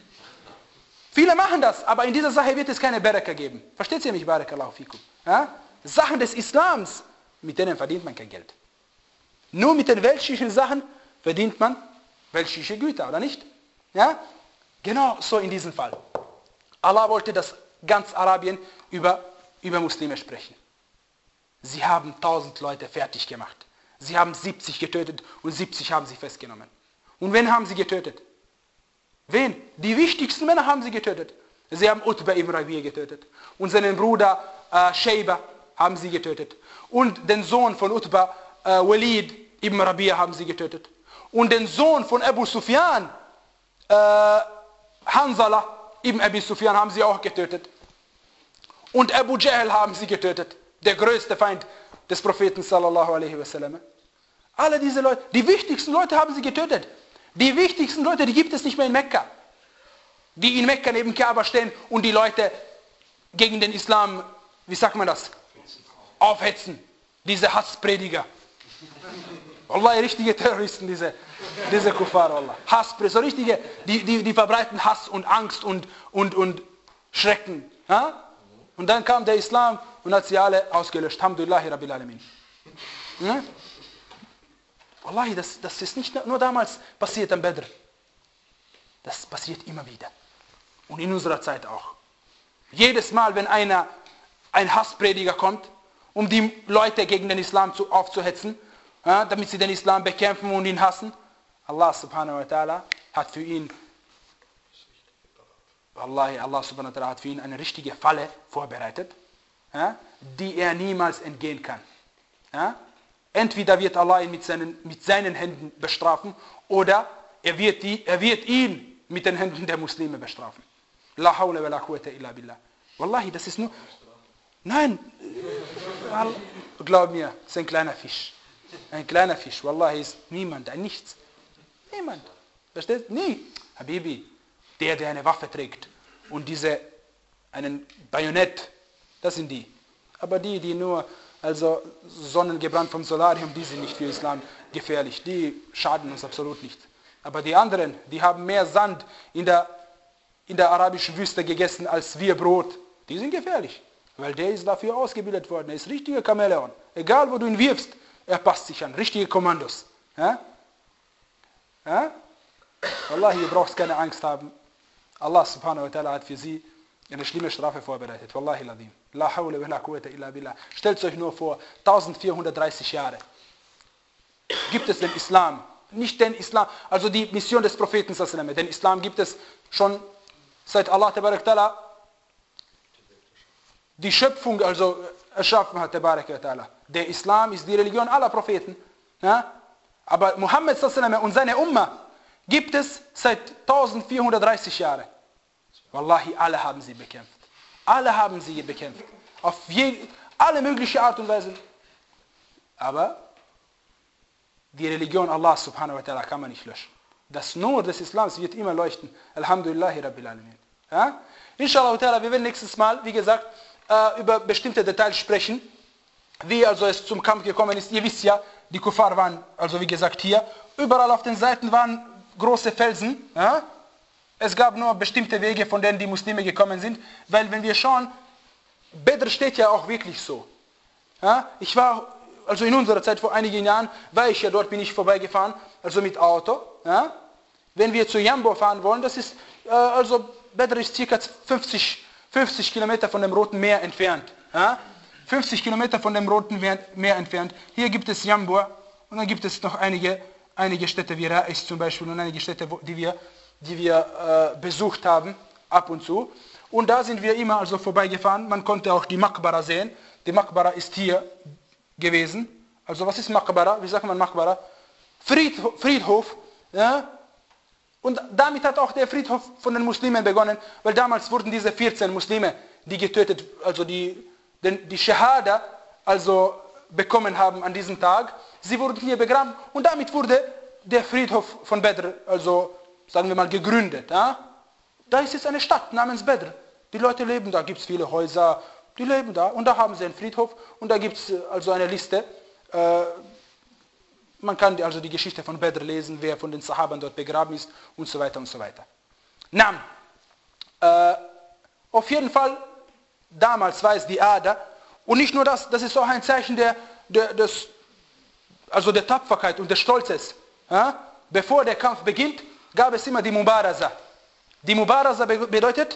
Viele machen das, aber in dieser Sache wird es keine Baraka geben. Versteht ihr mich, Barakallahu fikum? Ja? Sachen des Islams, mit denen verdient man kein Geld. Nur mit den weltlichen Sachen verdient man weltliche Güter, oder nicht? Ja? Genau so in diesem Fall. Allah wollte, dass ganz Arabien über, über Muslime sprechen. Sie haben tausend Leute fertig gemacht. Sie haben siebzig getötet und siebzig haben sie festgenommen. Und wen haben sie getötet? Wen? Die wichtigsten Männer haben sie getötet. Sie haben Utba ibn Rabi'a getötet. Und seinen Bruder äh, Shayba haben sie getötet. Und den Sohn von Utba, äh, Walid ibn Rabi'a, haben sie getötet. Und den Sohn von Abu Sufyan, äh, Hanzala ibn Abi Sufyan, haben sie auch getötet. Und Abu Jahl haben sie getötet. Der größte Feind des Propheten sallallahu alaihi wasallam. Alle diese Leute, die wichtigsten Leute haben sie getötet. Die wichtigsten Leute, die gibt es nicht mehr in Mekka. Die in Mekka neben Kaaba stehen und die Leute gegen den Islam, wie sagt man das, aufhetzen. Diese Hassprediger. Wallahi, richtige Terroristen, diese, diese Kuffar, Allah. Hassprediger, so richtige, die, die, die verbreiten Hass und Angst und, und, und Schrecken. Ja? Und dann kam der Islam und hat sie alle ausgelöscht. Alhamdulillahi Rabbil Alamin. Ja? Wallahi, das, das ist nicht nur damals passiert am Badr. Das passiert immer wieder. Und in unserer Zeit auch. Jedes Mal, wenn einer, ein Hassprediger kommt, um die Leute gegen den Islam zu, aufzuhetzen, ja, damit sie den Islam bekämpfen und ihn hassen, Allah subhanahu wa ta'ala hat für ihn, Wallahi, Allah subhanahu wa ta'ala hat für ihn eine richtige Falle vorbereitet, ja, die er niemals entgehen kann. Ja? Entweder wird Allah ihn mit seinen, mit seinen Händen bestrafen oder er wird, die, er wird ihn mit den Händen der Muslime bestrafen. La hawla wa la quwwata illa billah. Wallahi, das ist nur... Nein, glaub mir, es ist ein kleiner Fisch. Ein kleiner Fisch, Wallahi, ist niemand, ein Nichts. Niemand. Verstehst du? Nie. Habibi, der, der eine Waffe trägt und diese, einen Bajonett, das sind die. Aber die, die nur, also sonnengebrannt vom Solarium, die sind nicht für Islam gefährlich. Die schaden uns absolut nicht. Aber die anderen, die haben mehr Sand in der, in der arabischen Wüste gegessen als wir Brot. Die sind gefährlich. Weil der ist dafür ausgebildet worden. Er ist richtiger Chamäleon. Egal wo du ihn wirfst, er passt sich an. Richtige Kommandos. Ja? Ja? Wallahi, ihr braucht keine Angst haben. Allah subhanahu wa ta'ala hat für sie eine schlimme Strafe vorbereitet. Wallahi ladim. La hawla wa la quwwata illa billah. Stellt euch nur vor, eintausendvierhundertdreißig Jahre gibt es den Islam. Nicht den Islam, also die Mission des Propheten sallallahu alaihi wasallam. Den Islam gibt es schon seit Allah tabarak ta'ala die Schöpfung also erschaffen hat, tabarak ta'ala. Der Islam ist die Religion aller Propheten. Ja? Aber Muhammad sallallahu alaihi wasallam und seine Umma gibt es seit eintausendvierhundertdreißig Jahren. Wallahi, alle haben sie bekämpft. Alle haben sie bekämpft. Auf je, alle mögliche Art und Weise. Aber die Religion Allah subhanahu wa ta'ala kann man nicht löschen. Das Nur des Islams wird immer leuchten. Alhamdulillahi Rabbil Alamin. Ja? Inshallah ta'ala, wir werden nächstes Mal, wie gesagt, äh, über bestimmte Details sprechen. Wie also es zum Kampf gekommen ist. Ihr wisst ja, Die Kuffar waren, also wie gesagt hier, überall auf den Seiten waren große Felsen. Ja? Es gab nur bestimmte Wege, von denen die Muslime gekommen sind, weil wenn wir schauen, Badr steht ja auch wirklich so. Ja? Ich war, also in unserer Zeit vor einigen Jahren, war ich ja dort, bin ich vorbeigefahren, also mit Auto. Ja? Wenn wir zu Jambo fahren wollen, das ist, äh, also Badr ist circa fünfzig, fünfzig Kilometer von dem Roten Meer entfernt. Ja? fünfzig Kilometer von dem Roten Meer entfernt. Hier gibt es Jambo und dann gibt es noch einige, einige Städte wie Rais zum Beispiel und einige Städte, die wir, die wir äh, besucht haben, ab und zu. Und da sind wir immer also vorbeigefahren. Man konnte auch die Maqbara sehen. Die Maqbara ist hier gewesen. Also was ist Maqbara? Wie sagt man Maqbara? Friedhof. Friedhof ja? Und damit hat auch der Friedhof von den Muslimen begonnen, weil damals wurden diese vierzehn Muslime, die getötet, also die die Shahada also bekommen haben an diesem Tag, sie wurden hier begraben und damit wurde der Friedhof von Badr, also sagen wir mal, gegründet. Ja? Da ist jetzt eine Stadt namens Badr. Die Leute leben da, gibt es viele Häuser, die leben da und da haben sie einen Friedhof und da gibt es also eine Liste. Äh, man kann also die Geschichte von Badr lesen, wer von den Sahabern dort begraben ist und so weiter und so weiter. Na, äh, auf jeden Fall damals war es die Ader und nicht nur das, das ist auch ein Zeichen der, der, des, also der Tapferkeit und des Stolzes. Ja? Bevor der Kampf beginnt, gab es immer die Mubaraza. Die Mubaraza bedeutet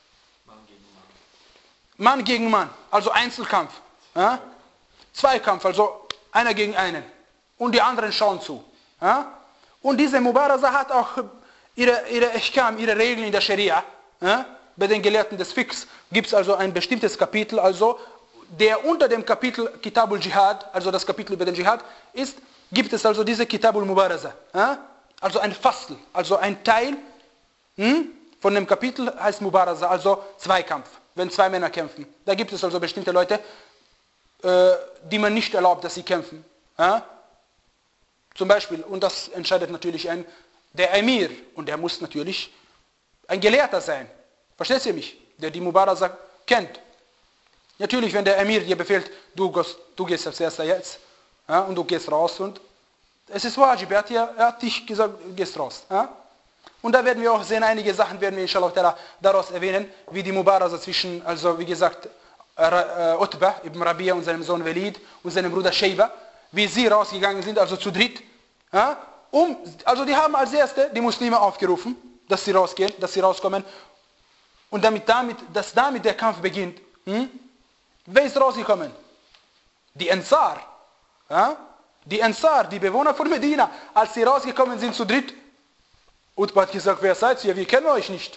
Mann gegen Mann, also Einzelkampf. Ja? Zweikampf, also einer gegen einen. Und die anderen schauen zu. Ja? Und diese Mubaraza hat auch ihre, ihre Ihkam, ihre Regeln in der Scharia. Ja? Bei den Gelehrten des Fiqhs gibt es also ein bestimmtes Kapitel, also der unter dem Kapitel Kitabul Jihad, also das Kapitel über den Dschihad ist, gibt es also diese Kitabul Mubaraza. Ja? Also ein Fasl, also ein Teil hm, von dem Kapitel heißt Mubaraza, also Zweikampf, wenn zwei Männer kämpfen. Da gibt es also bestimmte Leute, äh, die man nicht erlaubt, dass sie kämpfen. Ja? Zum Beispiel, und das entscheidet natürlich ein, der Emir, und der muss natürlich ein Gelehrter sein. Versteht ihr mich? Der die Mubaraza kennt. Natürlich, wenn der Emir dir befehlt, du gehst, du gehst als erster jetzt, ja, und du gehst raus, und es ist wajib, er hat, dir, er hat dich gesagt, du gehst raus. Ja? Und da werden wir auch sehen, einige Sachen werden wir inshallah daraus erwähnen, wie die Mubaraza zwischen, also wie gesagt, Utbah ibn Rabia und seinem Sohn Walid und seinem Bruder Shayba, wie sie rausgegangen sind, also zu dritt. Ja? Um, also die haben als Erste die Muslime aufgerufen, dass sie rausgehen, dass sie rauskommen. Und damit, damit, dass damit der Kampf beginnt. Hm? Wer ist rausgekommen? Die Ansar. Ja? Die Ansar, die Bewohner von Medina, als sie rausgekommen sind zu dritt. Utbah hat gesagt, wer seid ihr? Wir kennen euch nicht.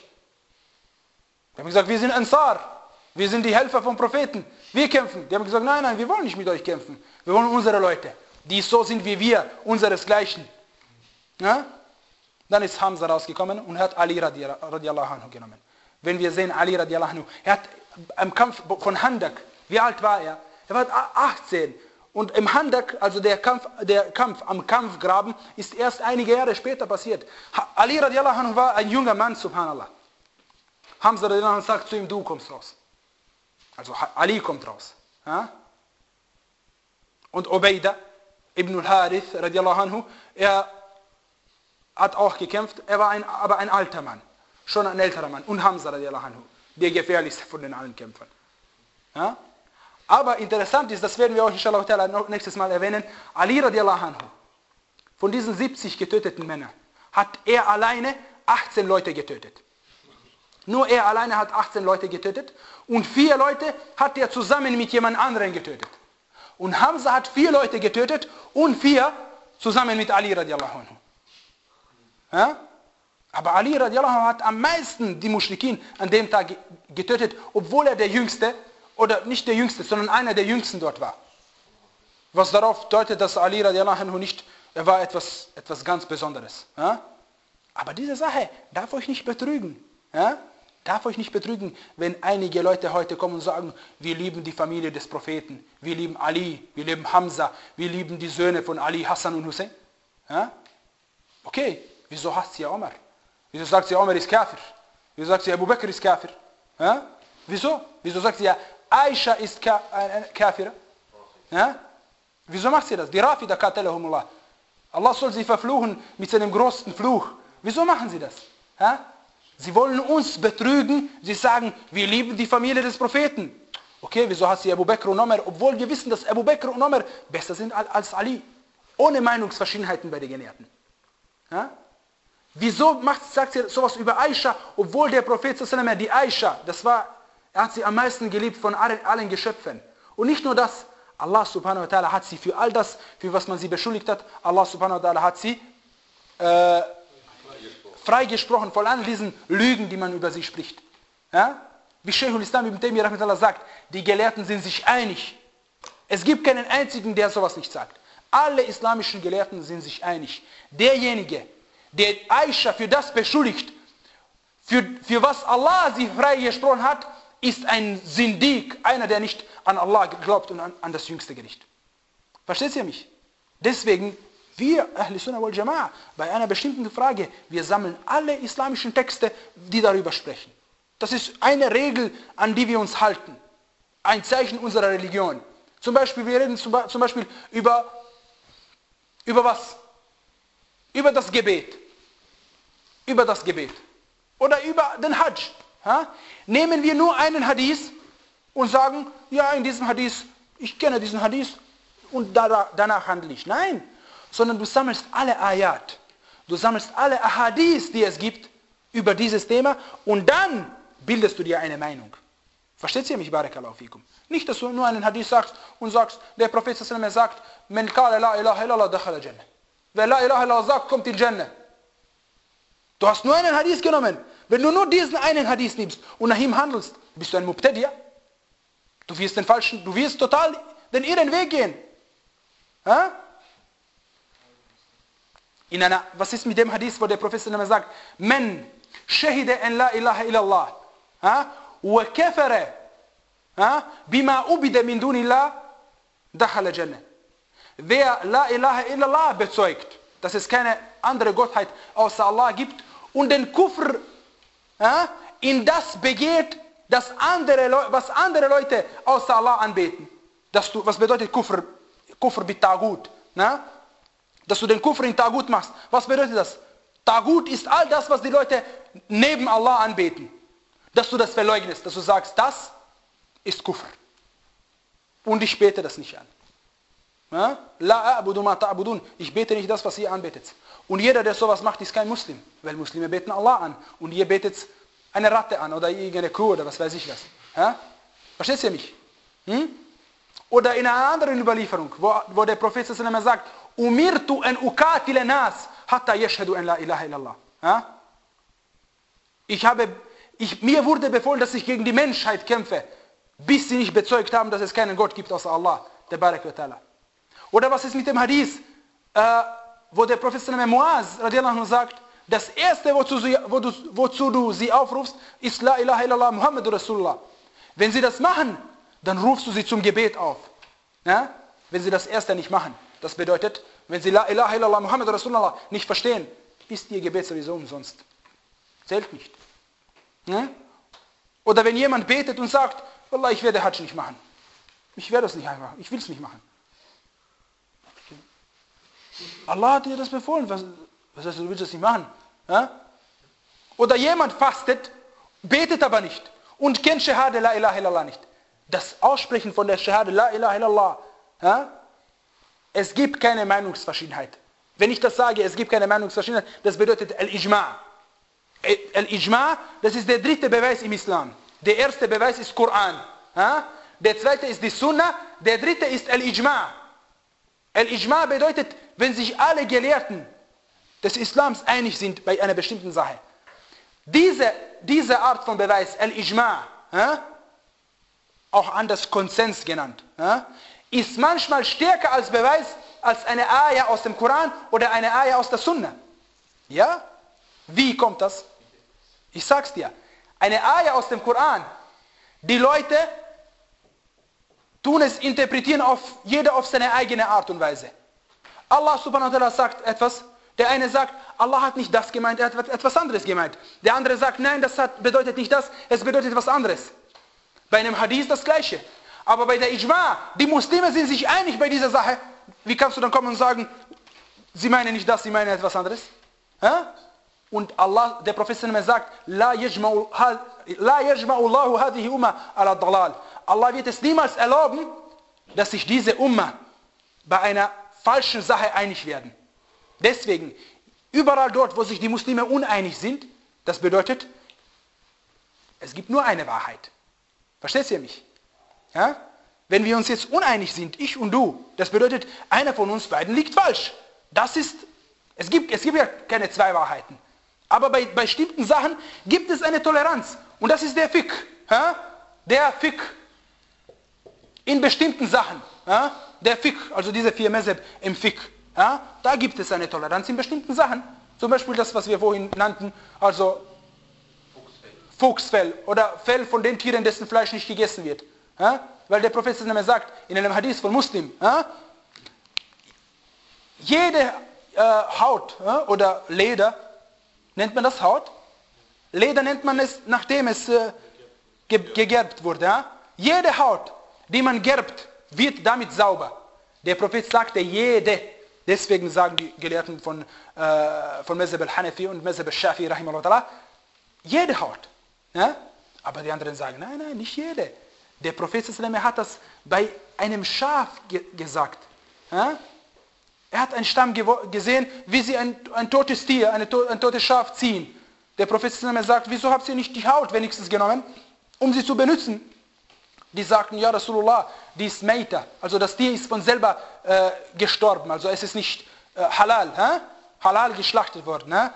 Die haben gesagt, wir sind Ansar. Wir sind die Helfer vom Propheten. Wir kämpfen. Die haben gesagt, nein, nein, wir wollen nicht mit euch kämpfen. Wir wollen unsere Leute, die so sind wie wir, unseresgleichen. Ja? Dann ist Hamza rausgekommen und hat Ali radiallahu anhu genommen. Wenn wir sehen, Ali radiallahu anhu, er hat im Kampf von Handak, wie alt war er? Er war achtzehn. Und im Handak, also der Kampf, der Kampf am Kampfgraben, ist erst einige Jahre später passiert. Ali radiallahu anhu war ein junger Mann, subhanallah. Hamza radiallahu anhu sagt zu ihm, du kommst raus. Also Ali kommt raus. Ja? Und Ubayda ibn al-Harith radiallahu anhu, er hat auch gekämpft, er war ein, aber ein alter Mann. Schon ein älterer Mann. Und Hamza radiallahu anhu, der gefährlichste von den allen Kämpfern. Ja? Aber interessant ist, das werden wir euch inshallah nächstes Mal erwähnen, Ali radiallahu anhu, von diesen siebzig getöteten Männern, hat er alleine achtzehn Leute getötet. Nur er alleine hat achtzehn Leute getötet und vier Leute hat er zusammen mit jemand anderem getötet. Und Hamza hat vier Leute getötet und vier zusammen mit Ali radiallahu anhu. Ja? Aber Ali radiallahu anhu hat am meisten die Muschrikin an dem Tag getötet, obwohl er der Jüngste, oder nicht der Jüngste, sondern einer der Jüngsten dort war. Was darauf deutet, dass Ali radiallahu anhu nicht, er war etwas, etwas ganz Besonderes. Ja? Aber diese Sache darf euch nicht betrügen. Ja? Darf euch nicht betrügen, wenn einige Leute heute kommen und sagen, wir lieben die Familie des Propheten, wir lieben Ali, wir lieben Hamza, wir lieben die Söhne von Ali, Hassan und Hussein. Ja? Okay, wieso hasst ihr Omar? Wieso sagt sie, Omar ist Kafir? Wieso sagt sie, Abu Bakr ist Kafir? Ja? Wieso? Wieso sagt sie, Aisha ist Kafir? Ja? Wieso macht sie das? Die Rafida qatalahumullah. Allah soll sie verfluchen mit seinem größten Fluch. Wieso machen sie das? Ha? Sie wollen uns betrügen. Sie sagen, wir lieben die Familie des Propheten. Okay, wieso hat sie Abu Bakr und Umar, obwohl wir wissen, dass Abu Bakr und Umar besser sind als Ali. Ohne Meinungsverschiedenheiten bei den Gelehrten. Ha? Wieso macht, sagt sie sowas über Aisha, obwohl der Prophet die Aisha, das war, er hat sie am meisten geliebt von allen, allen Geschöpfen. Und nicht nur das, Allah subhanahu wa ta'ala hat sie für all das, für was man sie beschuldigt hat, Allah subhanahu wa ta'ala hat sie äh, freigesprochen von all diesen Lügen, die man über sie spricht. Ja? Wie Shaykhul Islam ibn Taymiyyah rahmatullah sagt, die Gelehrten sind sich einig. Es gibt keinen einzigen, der sowas nicht sagt. Alle islamischen Gelehrten sind sich einig. Derjenige, der Aisha für das beschuldigt, für, für was Allah sie freigesprochen hat, ist ein Sindik, einer, der nicht an Allah glaubt und an, an das jüngste Gericht. Versteht ihr mich? Deswegen, wir, Ahl Sunnah wal Jama'a, bei einer bestimmten Frage, wir sammeln alle islamischen Texte, die darüber sprechen. Das ist eine Regel, an die wir uns halten. Ein Zeichen unserer Religion. Zum Beispiel, wir reden zum Beispiel über, über was? Über das Gebet. Über das Gebet. Oder über den Hajj. Ha? Nehmen wir nur einen Hadith und sagen, ja, in diesem Hadith, ich kenne diesen Hadith und da, danach handle ich. Nein, sondern du sammelst alle Ayat. Du sammelst alle Ahadith, die es gibt, über dieses Thema und dann bildest du dir eine Meinung. Versteht ihr mich, Barakallahu fikum? Nicht, dass du nur einen Hadith sagst und sagst, der Prophet sallallahu alaihi wasallam sagt, Man qala la ilaha illallah dakhala Jannah. Wer la ilaha illallah sagt, kommt in Jannah. Du hast nur einen Hadith genommen. Wenn du nur diesen einen Hadith nimmst und nach ihm handelst, bist du ein Mubtadi'a. Du wirst den falschen, du wirst total den irren Weg gehen. Ha? In einer, was ist mit dem Hadith, wo der Prophet sallallahu alaihi wasallam sagt, Man shahida an la ilaha illallah. Wa kafara bima ubida min dunillah dakhala Jannah. Wer la ilaha illallah bezeugt, dass es keine andere Gottheit außer Allah gibt und den Kufr ja, in das begeht, dass andere Leu- was andere Leute außer Allah anbeten. Dass du, was bedeutet Kufr? Kufr mit Tagut. Na? Dass du den Kufr in Tagut machst. Was bedeutet das? Tagut ist all das, was die Leute neben Allah anbeten. Dass du das verleugnest, dass du sagst, das ist Kufr. Und ich bete das nicht an. Ja? La a'budu ma ta'budun. Ich bete nicht das, was ihr anbetet. Und jeder, der sowas macht, ist kein Muslim. Weil Muslime beten Allah an. Und ihr betet eine Ratte an oder irgendeine Kuh oder was weiß ich was. Ja? Versteht ihr mich? Hm? Oder in einer anderen Überlieferung, wo, wo der Prophet sallallahu alaihi wasallam sagt, Umirtu an uqatila nas hatta yashhadu an la ilaha illallah. Ja? Ich habe, ich, mir wurde befohlen, dass ich gegen die Menschheit kämpfe, bis sie nicht bezeugt haben, dass es keinen Gott gibt außer Allah. Der Barak wa Ta'ala. Oder was ist mit dem Hadith, äh, wo der Prophet Muaz radiallahu anhu sagt, das erste, wozu, sie, wo du, wozu du sie aufrufst, ist La ilaha illallah Muhammadur Rasulullah. Wenn sie das machen, dann rufst du sie zum Gebet auf. Ja? Wenn sie das erste nicht machen. Das bedeutet, wenn sie La ilaha illallah Muhammadur Rasulullah nicht verstehen, ist ihr Gebet sowieso umsonst. Zählt nicht. Ja? Oder wenn jemand betet und sagt, Wallah, ich werde Hajj nicht machen. Ich werde es nicht einfach, ich will es nicht machen. Allah hat dir das befohlen. Was, was heißt, du willst das nicht machen? Ja? Oder jemand fastet, betet aber nicht und kennt Shahada la ilaha illallah nicht. Das Aussprechen von der Shahada la ilaha illallah, ja? Es gibt keine Meinungsverschiedenheit. Wenn ich das sage, es gibt keine Meinungsverschiedenheit, das bedeutet Al-Ijma'. Al-Ijma', das ist der dritte Beweis im Islam. Der erste Beweis ist Koran. Ja? Der zweite ist die Sunna, der dritte ist Al-Ijma'. Al-Ijma' bedeutet, wenn sich alle Gelehrten des Islams einig sind bei einer bestimmten Sache. Diese, diese Art von Beweis, Al-Ijma', ja, auch anders Konsens genannt, ja, ist manchmal stärker als Beweis als eine Ayah aus dem Koran oder eine Ayah aus der Sunna. Ja? Wie kommt das? Ich sag's dir. Eine Ayah aus dem Koran, die Leute tun es interpretieren auf jeder auf seine eigene Art und Weise. Allah subhanahu wa ta'ala sagt etwas, der eine sagt, Allah hat nicht das gemeint, er hat etwas anderes gemeint. Der andere sagt, nein, das hat, bedeutet nicht das, es bedeutet etwas anderes. Bei einem Hadith das Gleiche. Aber bei der Ijma', die Muslime sind sich einig bei dieser Sache, wie kannst du dann kommen und sagen, sie meinen nicht das, sie meinen etwas anderes? Ja? Und Allah, der Prophet sagt, La yajma'u Allahu hadhihi umma ala dalal. Allah wird es niemals erlauben, dass sich diese Umma bei einer falschen Sache einig werden. Deswegen, überall dort, wo sich die Muslime uneinig sind, das bedeutet, es gibt nur eine Wahrheit. Versteht ihr mich? Ja? Wenn wir uns jetzt uneinig sind, ich und du, das bedeutet, einer von uns beiden liegt falsch. Das ist, es gibt, es gibt ja keine zwei Wahrheiten. Aber bei, bei bestimmten Sachen gibt es eine Toleranz. Und das ist der Fiqh. Ja? Der Fiqh in bestimmten Sachen. Ja? Der Fiqh, also diese vier Mezheb im Fiqh. Ja? Da gibt es eine Toleranz in bestimmten Sachen. Zum Beispiel das, was wir vorhin nannten, also Fuchsfell oder Fell von den Tieren, dessen Fleisch nicht gegessen wird. Ja? Weil der Prophet sagt in einem Hadith von Muslim, ja? jede äh, Haut ja, oder Leder, nennt man das Haut? Leder nennt man es, nachdem es äh, ge gegerbt wurde. Ja? Jede Haut, die man gerbt, wird damit sauber. Der Prophet sagte jede. Deswegen sagen die Gelehrten von, äh, von Mezheb al-Hanafi und Mezheb al-Shafi, rahimahullah, jede Haut. Ja? Aber die anderen sagen, nein, nein, nicht jede. Der Prophet hat das bei einem Schaf ge gesagt. Ja? Er hat einen Stamm gesehen, wie sie ein, ein totes Tier, eine to ein totes Schaf ziehen. Der Prophet sagt, wieso habt ihr nicht die Haut wenigstens genommen, um sie zu benutzen? Die sagten, ja Rasulullah, die ist Meita, also das Tier ist von selber äh, gestorben, also es ist nicht äh, halal, hä? halal geschlachtet worden. Hä?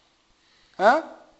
Hä?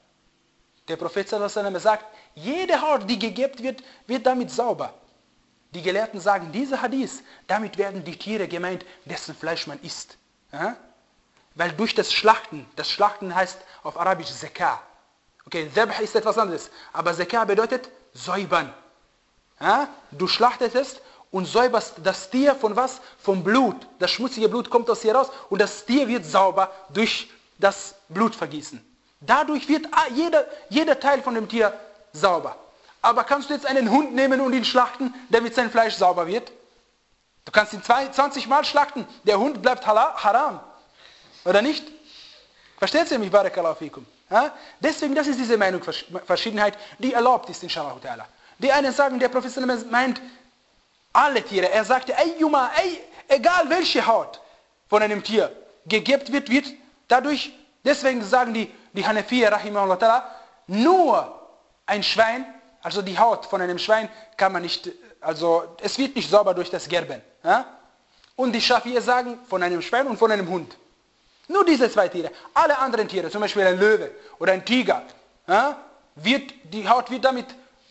Der Prophet sagt, jede Haut, die gegebt wird, wird damit sauber. Die Gelehrten sagen, dieser Hadith, damit werden die Tiere gemeint, dessen Fleisch man isst. Ja? Weil durch das Schlachten, das Schlachten heißt auf Arabisch Zakah. Okay, Zabh ist etwas anderes, aber Zakah bedeutet säubern. Ja? Du schlachtetest und säuberst das Tier von was? Vom Blut. Das schmutzige Blut kommt aus hier raus und das Tier wird sauber durch das Blutvergießen. Dadurch wird jeder, jeder Teil von dem Tier sauber. Aber kannst du jetzt einen Hund nehmen und ihn schlachten, damit sein Fleisch sauber wird? Du kannst ihn zwanzig Mal schlachten, der Hund bleibt haram. Oder nicht? Versteht ihr mich, Barakallahu fikum? Ja? Deswegen, das ist diese Meinungsverschiedenheit, die erlaubt ist, inshallah ta'ala. Die einen sagen, der Prophet meint alle Tiere. Er sagte, ey Juma, ey, egal welche Haut von einem Tier gegebt wird, wird dadurch, deswegen sagen die, die Hanafiya, rahimahullah ta'ala, nur ein Schwein, also die Haut von einem Schwein kann man nicht, also es wird nicht sauber durch das Gerben. Ja? Und die Schafi'er sagen von einem Schwein und von einem Hund. Nur diese zwei Tiere. Alle anderen Tiere, zum Beispiel ein Löwe oder ein Tiger, ja? wird, die Haut wird damit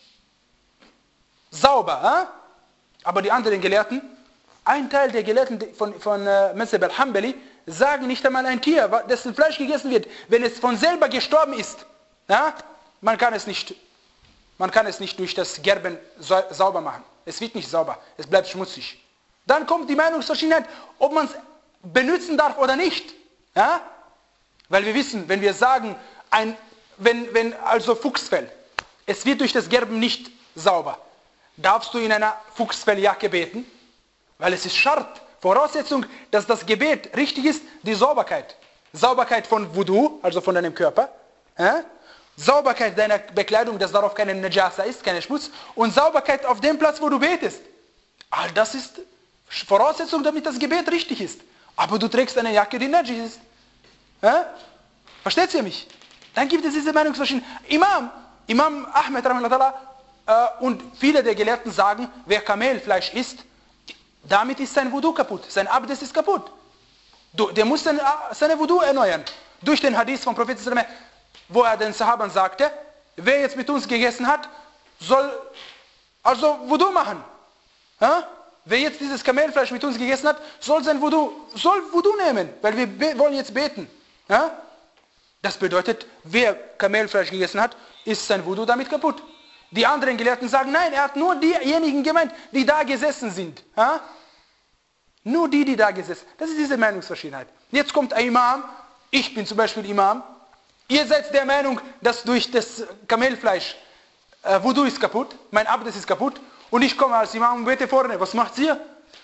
sauber. Ja? Aber die anderen Gelehrten, ein Teil der Gelehrten von, von äh, Mezheb al-Hanbali, sagen nicht einmal ein Tier, dessen Fleisch gegessen wird, wenn es von selber gestorben ist. Ja? Man kann es nicht Man kann es nicht durch das Gerben sauber machen. Es wird nicht sauber, es bleibt schmutzig. Dann kommt die Meinungsverschiedenheit, ob man es benutzen darf oder nicht. Ja? Weil wir wissen, wenn wir sagen, ein, wenn, wenn also Fuchsfell, es wird durch das Gerben nicht sauber, darfst du in einer Fuchsfelljacke beten? Weil es ist Schart, Voraussetzung, dass das Gebet richtig ist, die Sauberkeit. Sauberkeit von Wudu, also von deinem Körper. Ja? Sauberkeit deiner Bekleidung, dass darauf keine Najasa ist, keine Schmutz. Und Sauberkeit auf dem Platz, wo du betest. All das ist Voraussetzung, damit das Gebet richtig ist. Aber du trägst eine Jacke, die najis ist. Ja? Versteht ihr mich? Dann gibt es diese Meinungsverschiedenheit. Imam, Imam Ahmed äh, und viele der Gelehrten sagen, wer Kamelfleisch isst, damit ist sein Wudu kaputt. Sein Abdes ist kaputt. Du, der muss seine, seine Wudu erneuern. Durch den Hadith vom Propheten, wo er den Sahabern sagte, wer jetzt mit uns gegessen hat, soll also Wudu machen. Ja? Wer jetzt dieses Kamelfleisch mit uns gegessen hat, soll sein Wudu, soll Wudu nehmen, weil wir wollen jetzt beten. Ja? Das bedeutet, wer Kamelfleisch gegessen hat, ist sein Wudu damit kaputt. Die anderen Gelehrten sagen, nein, er hat nur diejenigen gemeint, die da gesessen sind. Ja? Nur die, die da gesessen sind. Das ist diese Meinungsverschiedenheit. Jetzt kommt ein Imam, ich bin zum Beispiel Imam, ihr seid der Meinung, dass durch das Kamelfleisch äh, Wudu ist kaputt, mein Abdes ist kaputt, und ich komme als Imam und bete vorne. Was macht ihr?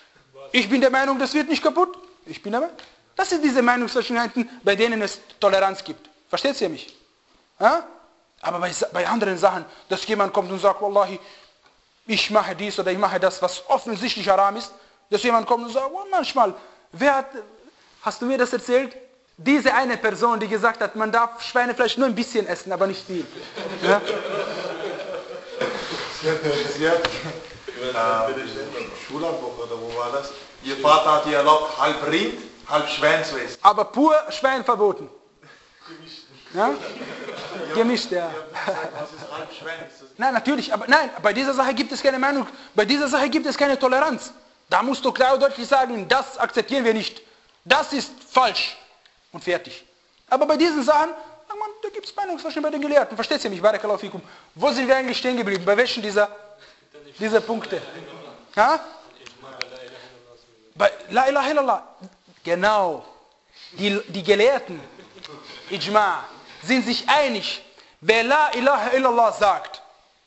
ich bin der Meinung, das wird nicht kaputt. Ich bin der Meinung. Das sind diese Meinungsverschiedenheiten, bei denen es Toleranz gibt. Versteht ihr mich? Ja? Aber bei, bei anderen Sachen, dass jemand kommt und sagt, Wallahi, ich mache dies oder ich mache das, was offensichtlich haram ist, dass jemand kommt und sagt, oh, manchmal, wer hat, hast du mir das erzählt? Diese eine Person, die gesagt hat, man darf Schweinefleisch nur ein bisschen essen, aber nicht viel. Ja? Sie hat interessiert, äh, Schulbuch oder wo war das? Ihr Vater hat ihr erlaubt, halb Rind, halb Schwein zu essen. Aber pur Schwein verboten. Gemischt. Ja? Gemischt, ja. Was ist halb Schwein? Nein, natürlich, aber nein, bei dieser Sache gibt es keine Meinung, bei dieser Sache gibt es keine Toleranz. Da musst du klar und deutlich sagen, das akzeptieren wir nicht. Das ist falsch. Und fertig. Aber bei diesen Sachen, man, da gibt es Meinungsverschiedenheiten bei den Gelehrten. Versteht ihr mich? Barakallahu fikum. Wo sind wir eigentlich stehen geblieben? Bei welchen dieser, dieser Punkte? Ha? Bei La ilaha illallah. Genau. Die, die Gelehrten, Ijma', sind sich einig, wer La ilaha illallah sagt,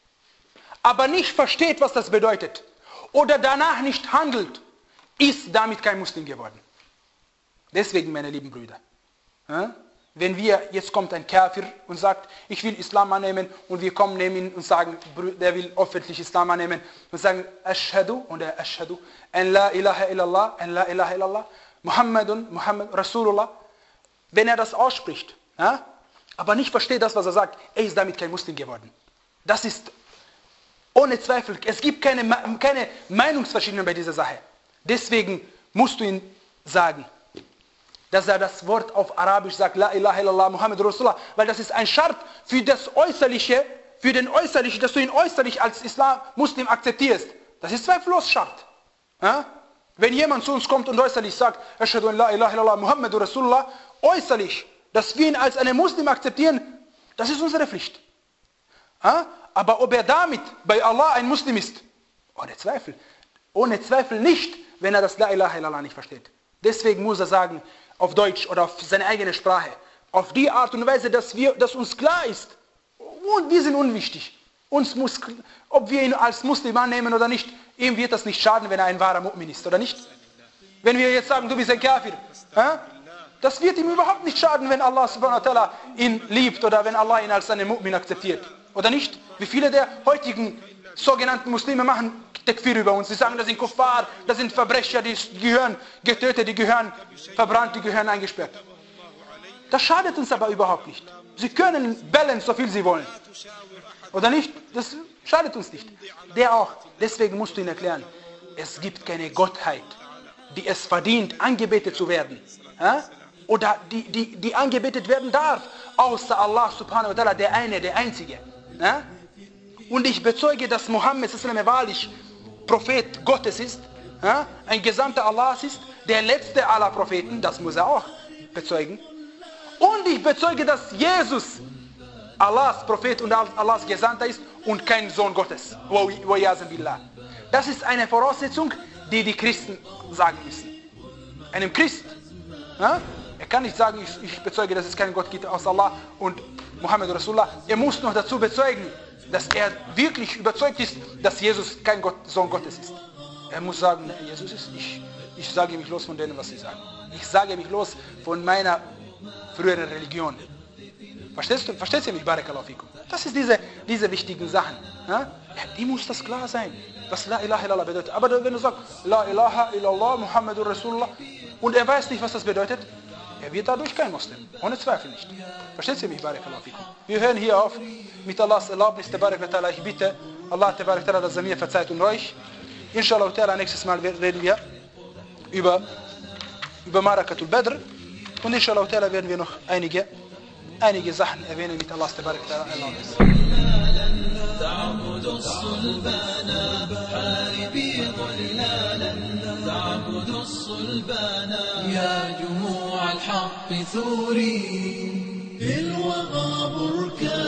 aber nicht versteht, was das bedeutet, oder danach nicht handelt, ist damit kein Muslim geworden. Deswegen, meine lieben Brüder, ja, wenn wir, jetzt kommt ein Kafir und sagt, ich will Islam annehmen, und wir kommen neben ihn und sagen, der will öffentlich Islam annehmen, und sagen, Ashhadu, und er Ashhadu, an la ilaha illallah, an la ilaha illallah, Muhammadun, Muhammad, Rasulullah, wenn er das ausspricht, ja, aber nicht versteht das, was er sagt, er ist damit kein Muslim geworden. Das ist ohne Zweifel, es gibt keine, keine Meinungsverschiedenheit bei dieser Sache. Deswegen musst du ihn sagen, dass er das Wort auf Arabisch sagt, La ilaha illallah Muhammad Rasulullah, weil das ist ein Schart für das Äußerliche, für den Äußerlichen, dass du ihn äußerlich als Islam, Muslim akzeptierst. Das ist zweifellos Schart. Ja? Wenn jemand zu uns kommt und äußerlich sagt, Ashhadu an la ilaha illallah Muhammad Rasulullah, äußerlich, dass wir ihn als einen Muslim akzeptieren, das ist unsere Pflicht. Ja? Aber ob er damit bei Allah ein Muslim ist, ohne Zweifel, ohne Zweifel nicht, wenn er das La ilaha illallah nicht versteht. Deswegen muss er sagen, auf Deutsch oder auf seine eigene Sprache, auf die Art und Weise, dass, wir, dass uns klar ist, und wir sind unwichtig. Uns muss, ob wir ihn als Muslim annehmen oder nicht, ihm wird das nicht schaden, wenn er ein wahrer Mu'min ist, oder nicht? Wenn wir jetzt sagen, du bist ein Kafir, äh? das wird ihm überhaupt nicht schaden, wenn Allah subhanahu wa ta'ala ihn liebt oder wenn Allah ihn als einen Mu'min akzeptiert. Oder nicht? Wie viele der heutigen sogenannten Muslime machen Takfir über uns. Sie sagen, das sind Kuffar, das sind Verbrecher, die gehören getötet, die gehören verbrannt, die gehören eingesperrt. Das schadet uns aber überhaupt nicht. Sie können bellen, so viel sie wollen. Oder nicht? Das schadet uns nicht. Der auch. Deswegen musst du ihn erklären, es gibt keine Gottheit, die es verdient, angebetet zu werden. Ja? Oder die, die, die angebetet werden darf, außer Allah subhanahu wa ta'ala, der eine, der einzige. Ja? Und ich bezeuge, dass Mohammed wahrlich Prophet Gottes ist, ja? ein Gesandter Allahs ist, der letzte aller Propheten, das muss er auch bezeugen. Und ich bezeuge, dass Jesus Allahs Prophet und Allahs Gesandter ist und kein Sohn Gottes. Das ist eine Voraussetzung, die die Christen sagen müssen. Einem Christ, ja? er kann nicht sagen, ich, ich bezeuge, dass es keinen Gott gibt außer Allah und Muhammad Rasulullah. Er muss noch dazu bezeugen, dass er wirklich überzeugt ist, dass Jesus kein Gott, Sohn Gottes ist. Er muss sagen, Jesus ist, ich, ich sage mich los von denen, was sie sagen. Ich sage mich los von meiner früheren Religion. Verstehst du? Verstehst du mich? Barakallahu fikum. Das ist diese, diese wichtigen Sachen. Ja? Die muss das klar sein, was La ilaha illallah bedeutet. Aber wenn du sagst, La ilaha illallah Muhammadur Rasulullah, und er weiß nicht, was das bedeutet, er wird dadurch kein Muslim. Ohne Zweifel nicht. Versteht ihr mich? Barakallahu fikum. Wir hören hier auf mit Allahs Erlaubnis. Tabarakallah, ich bitte Allah, Tabarakallah, dass er mir verzeiht und euch. Inshallah, nächstes Mal reden wir über, über Marakatul Badr. Und inshallah werden wir noch einige, einige Sachen erwähnen mit Allahs Tabarakallah Erlaubnis. تعبد الصلبان حاربي ظلالا تعبد الصلبان يا جموع الحق ثوري في الوغى بركان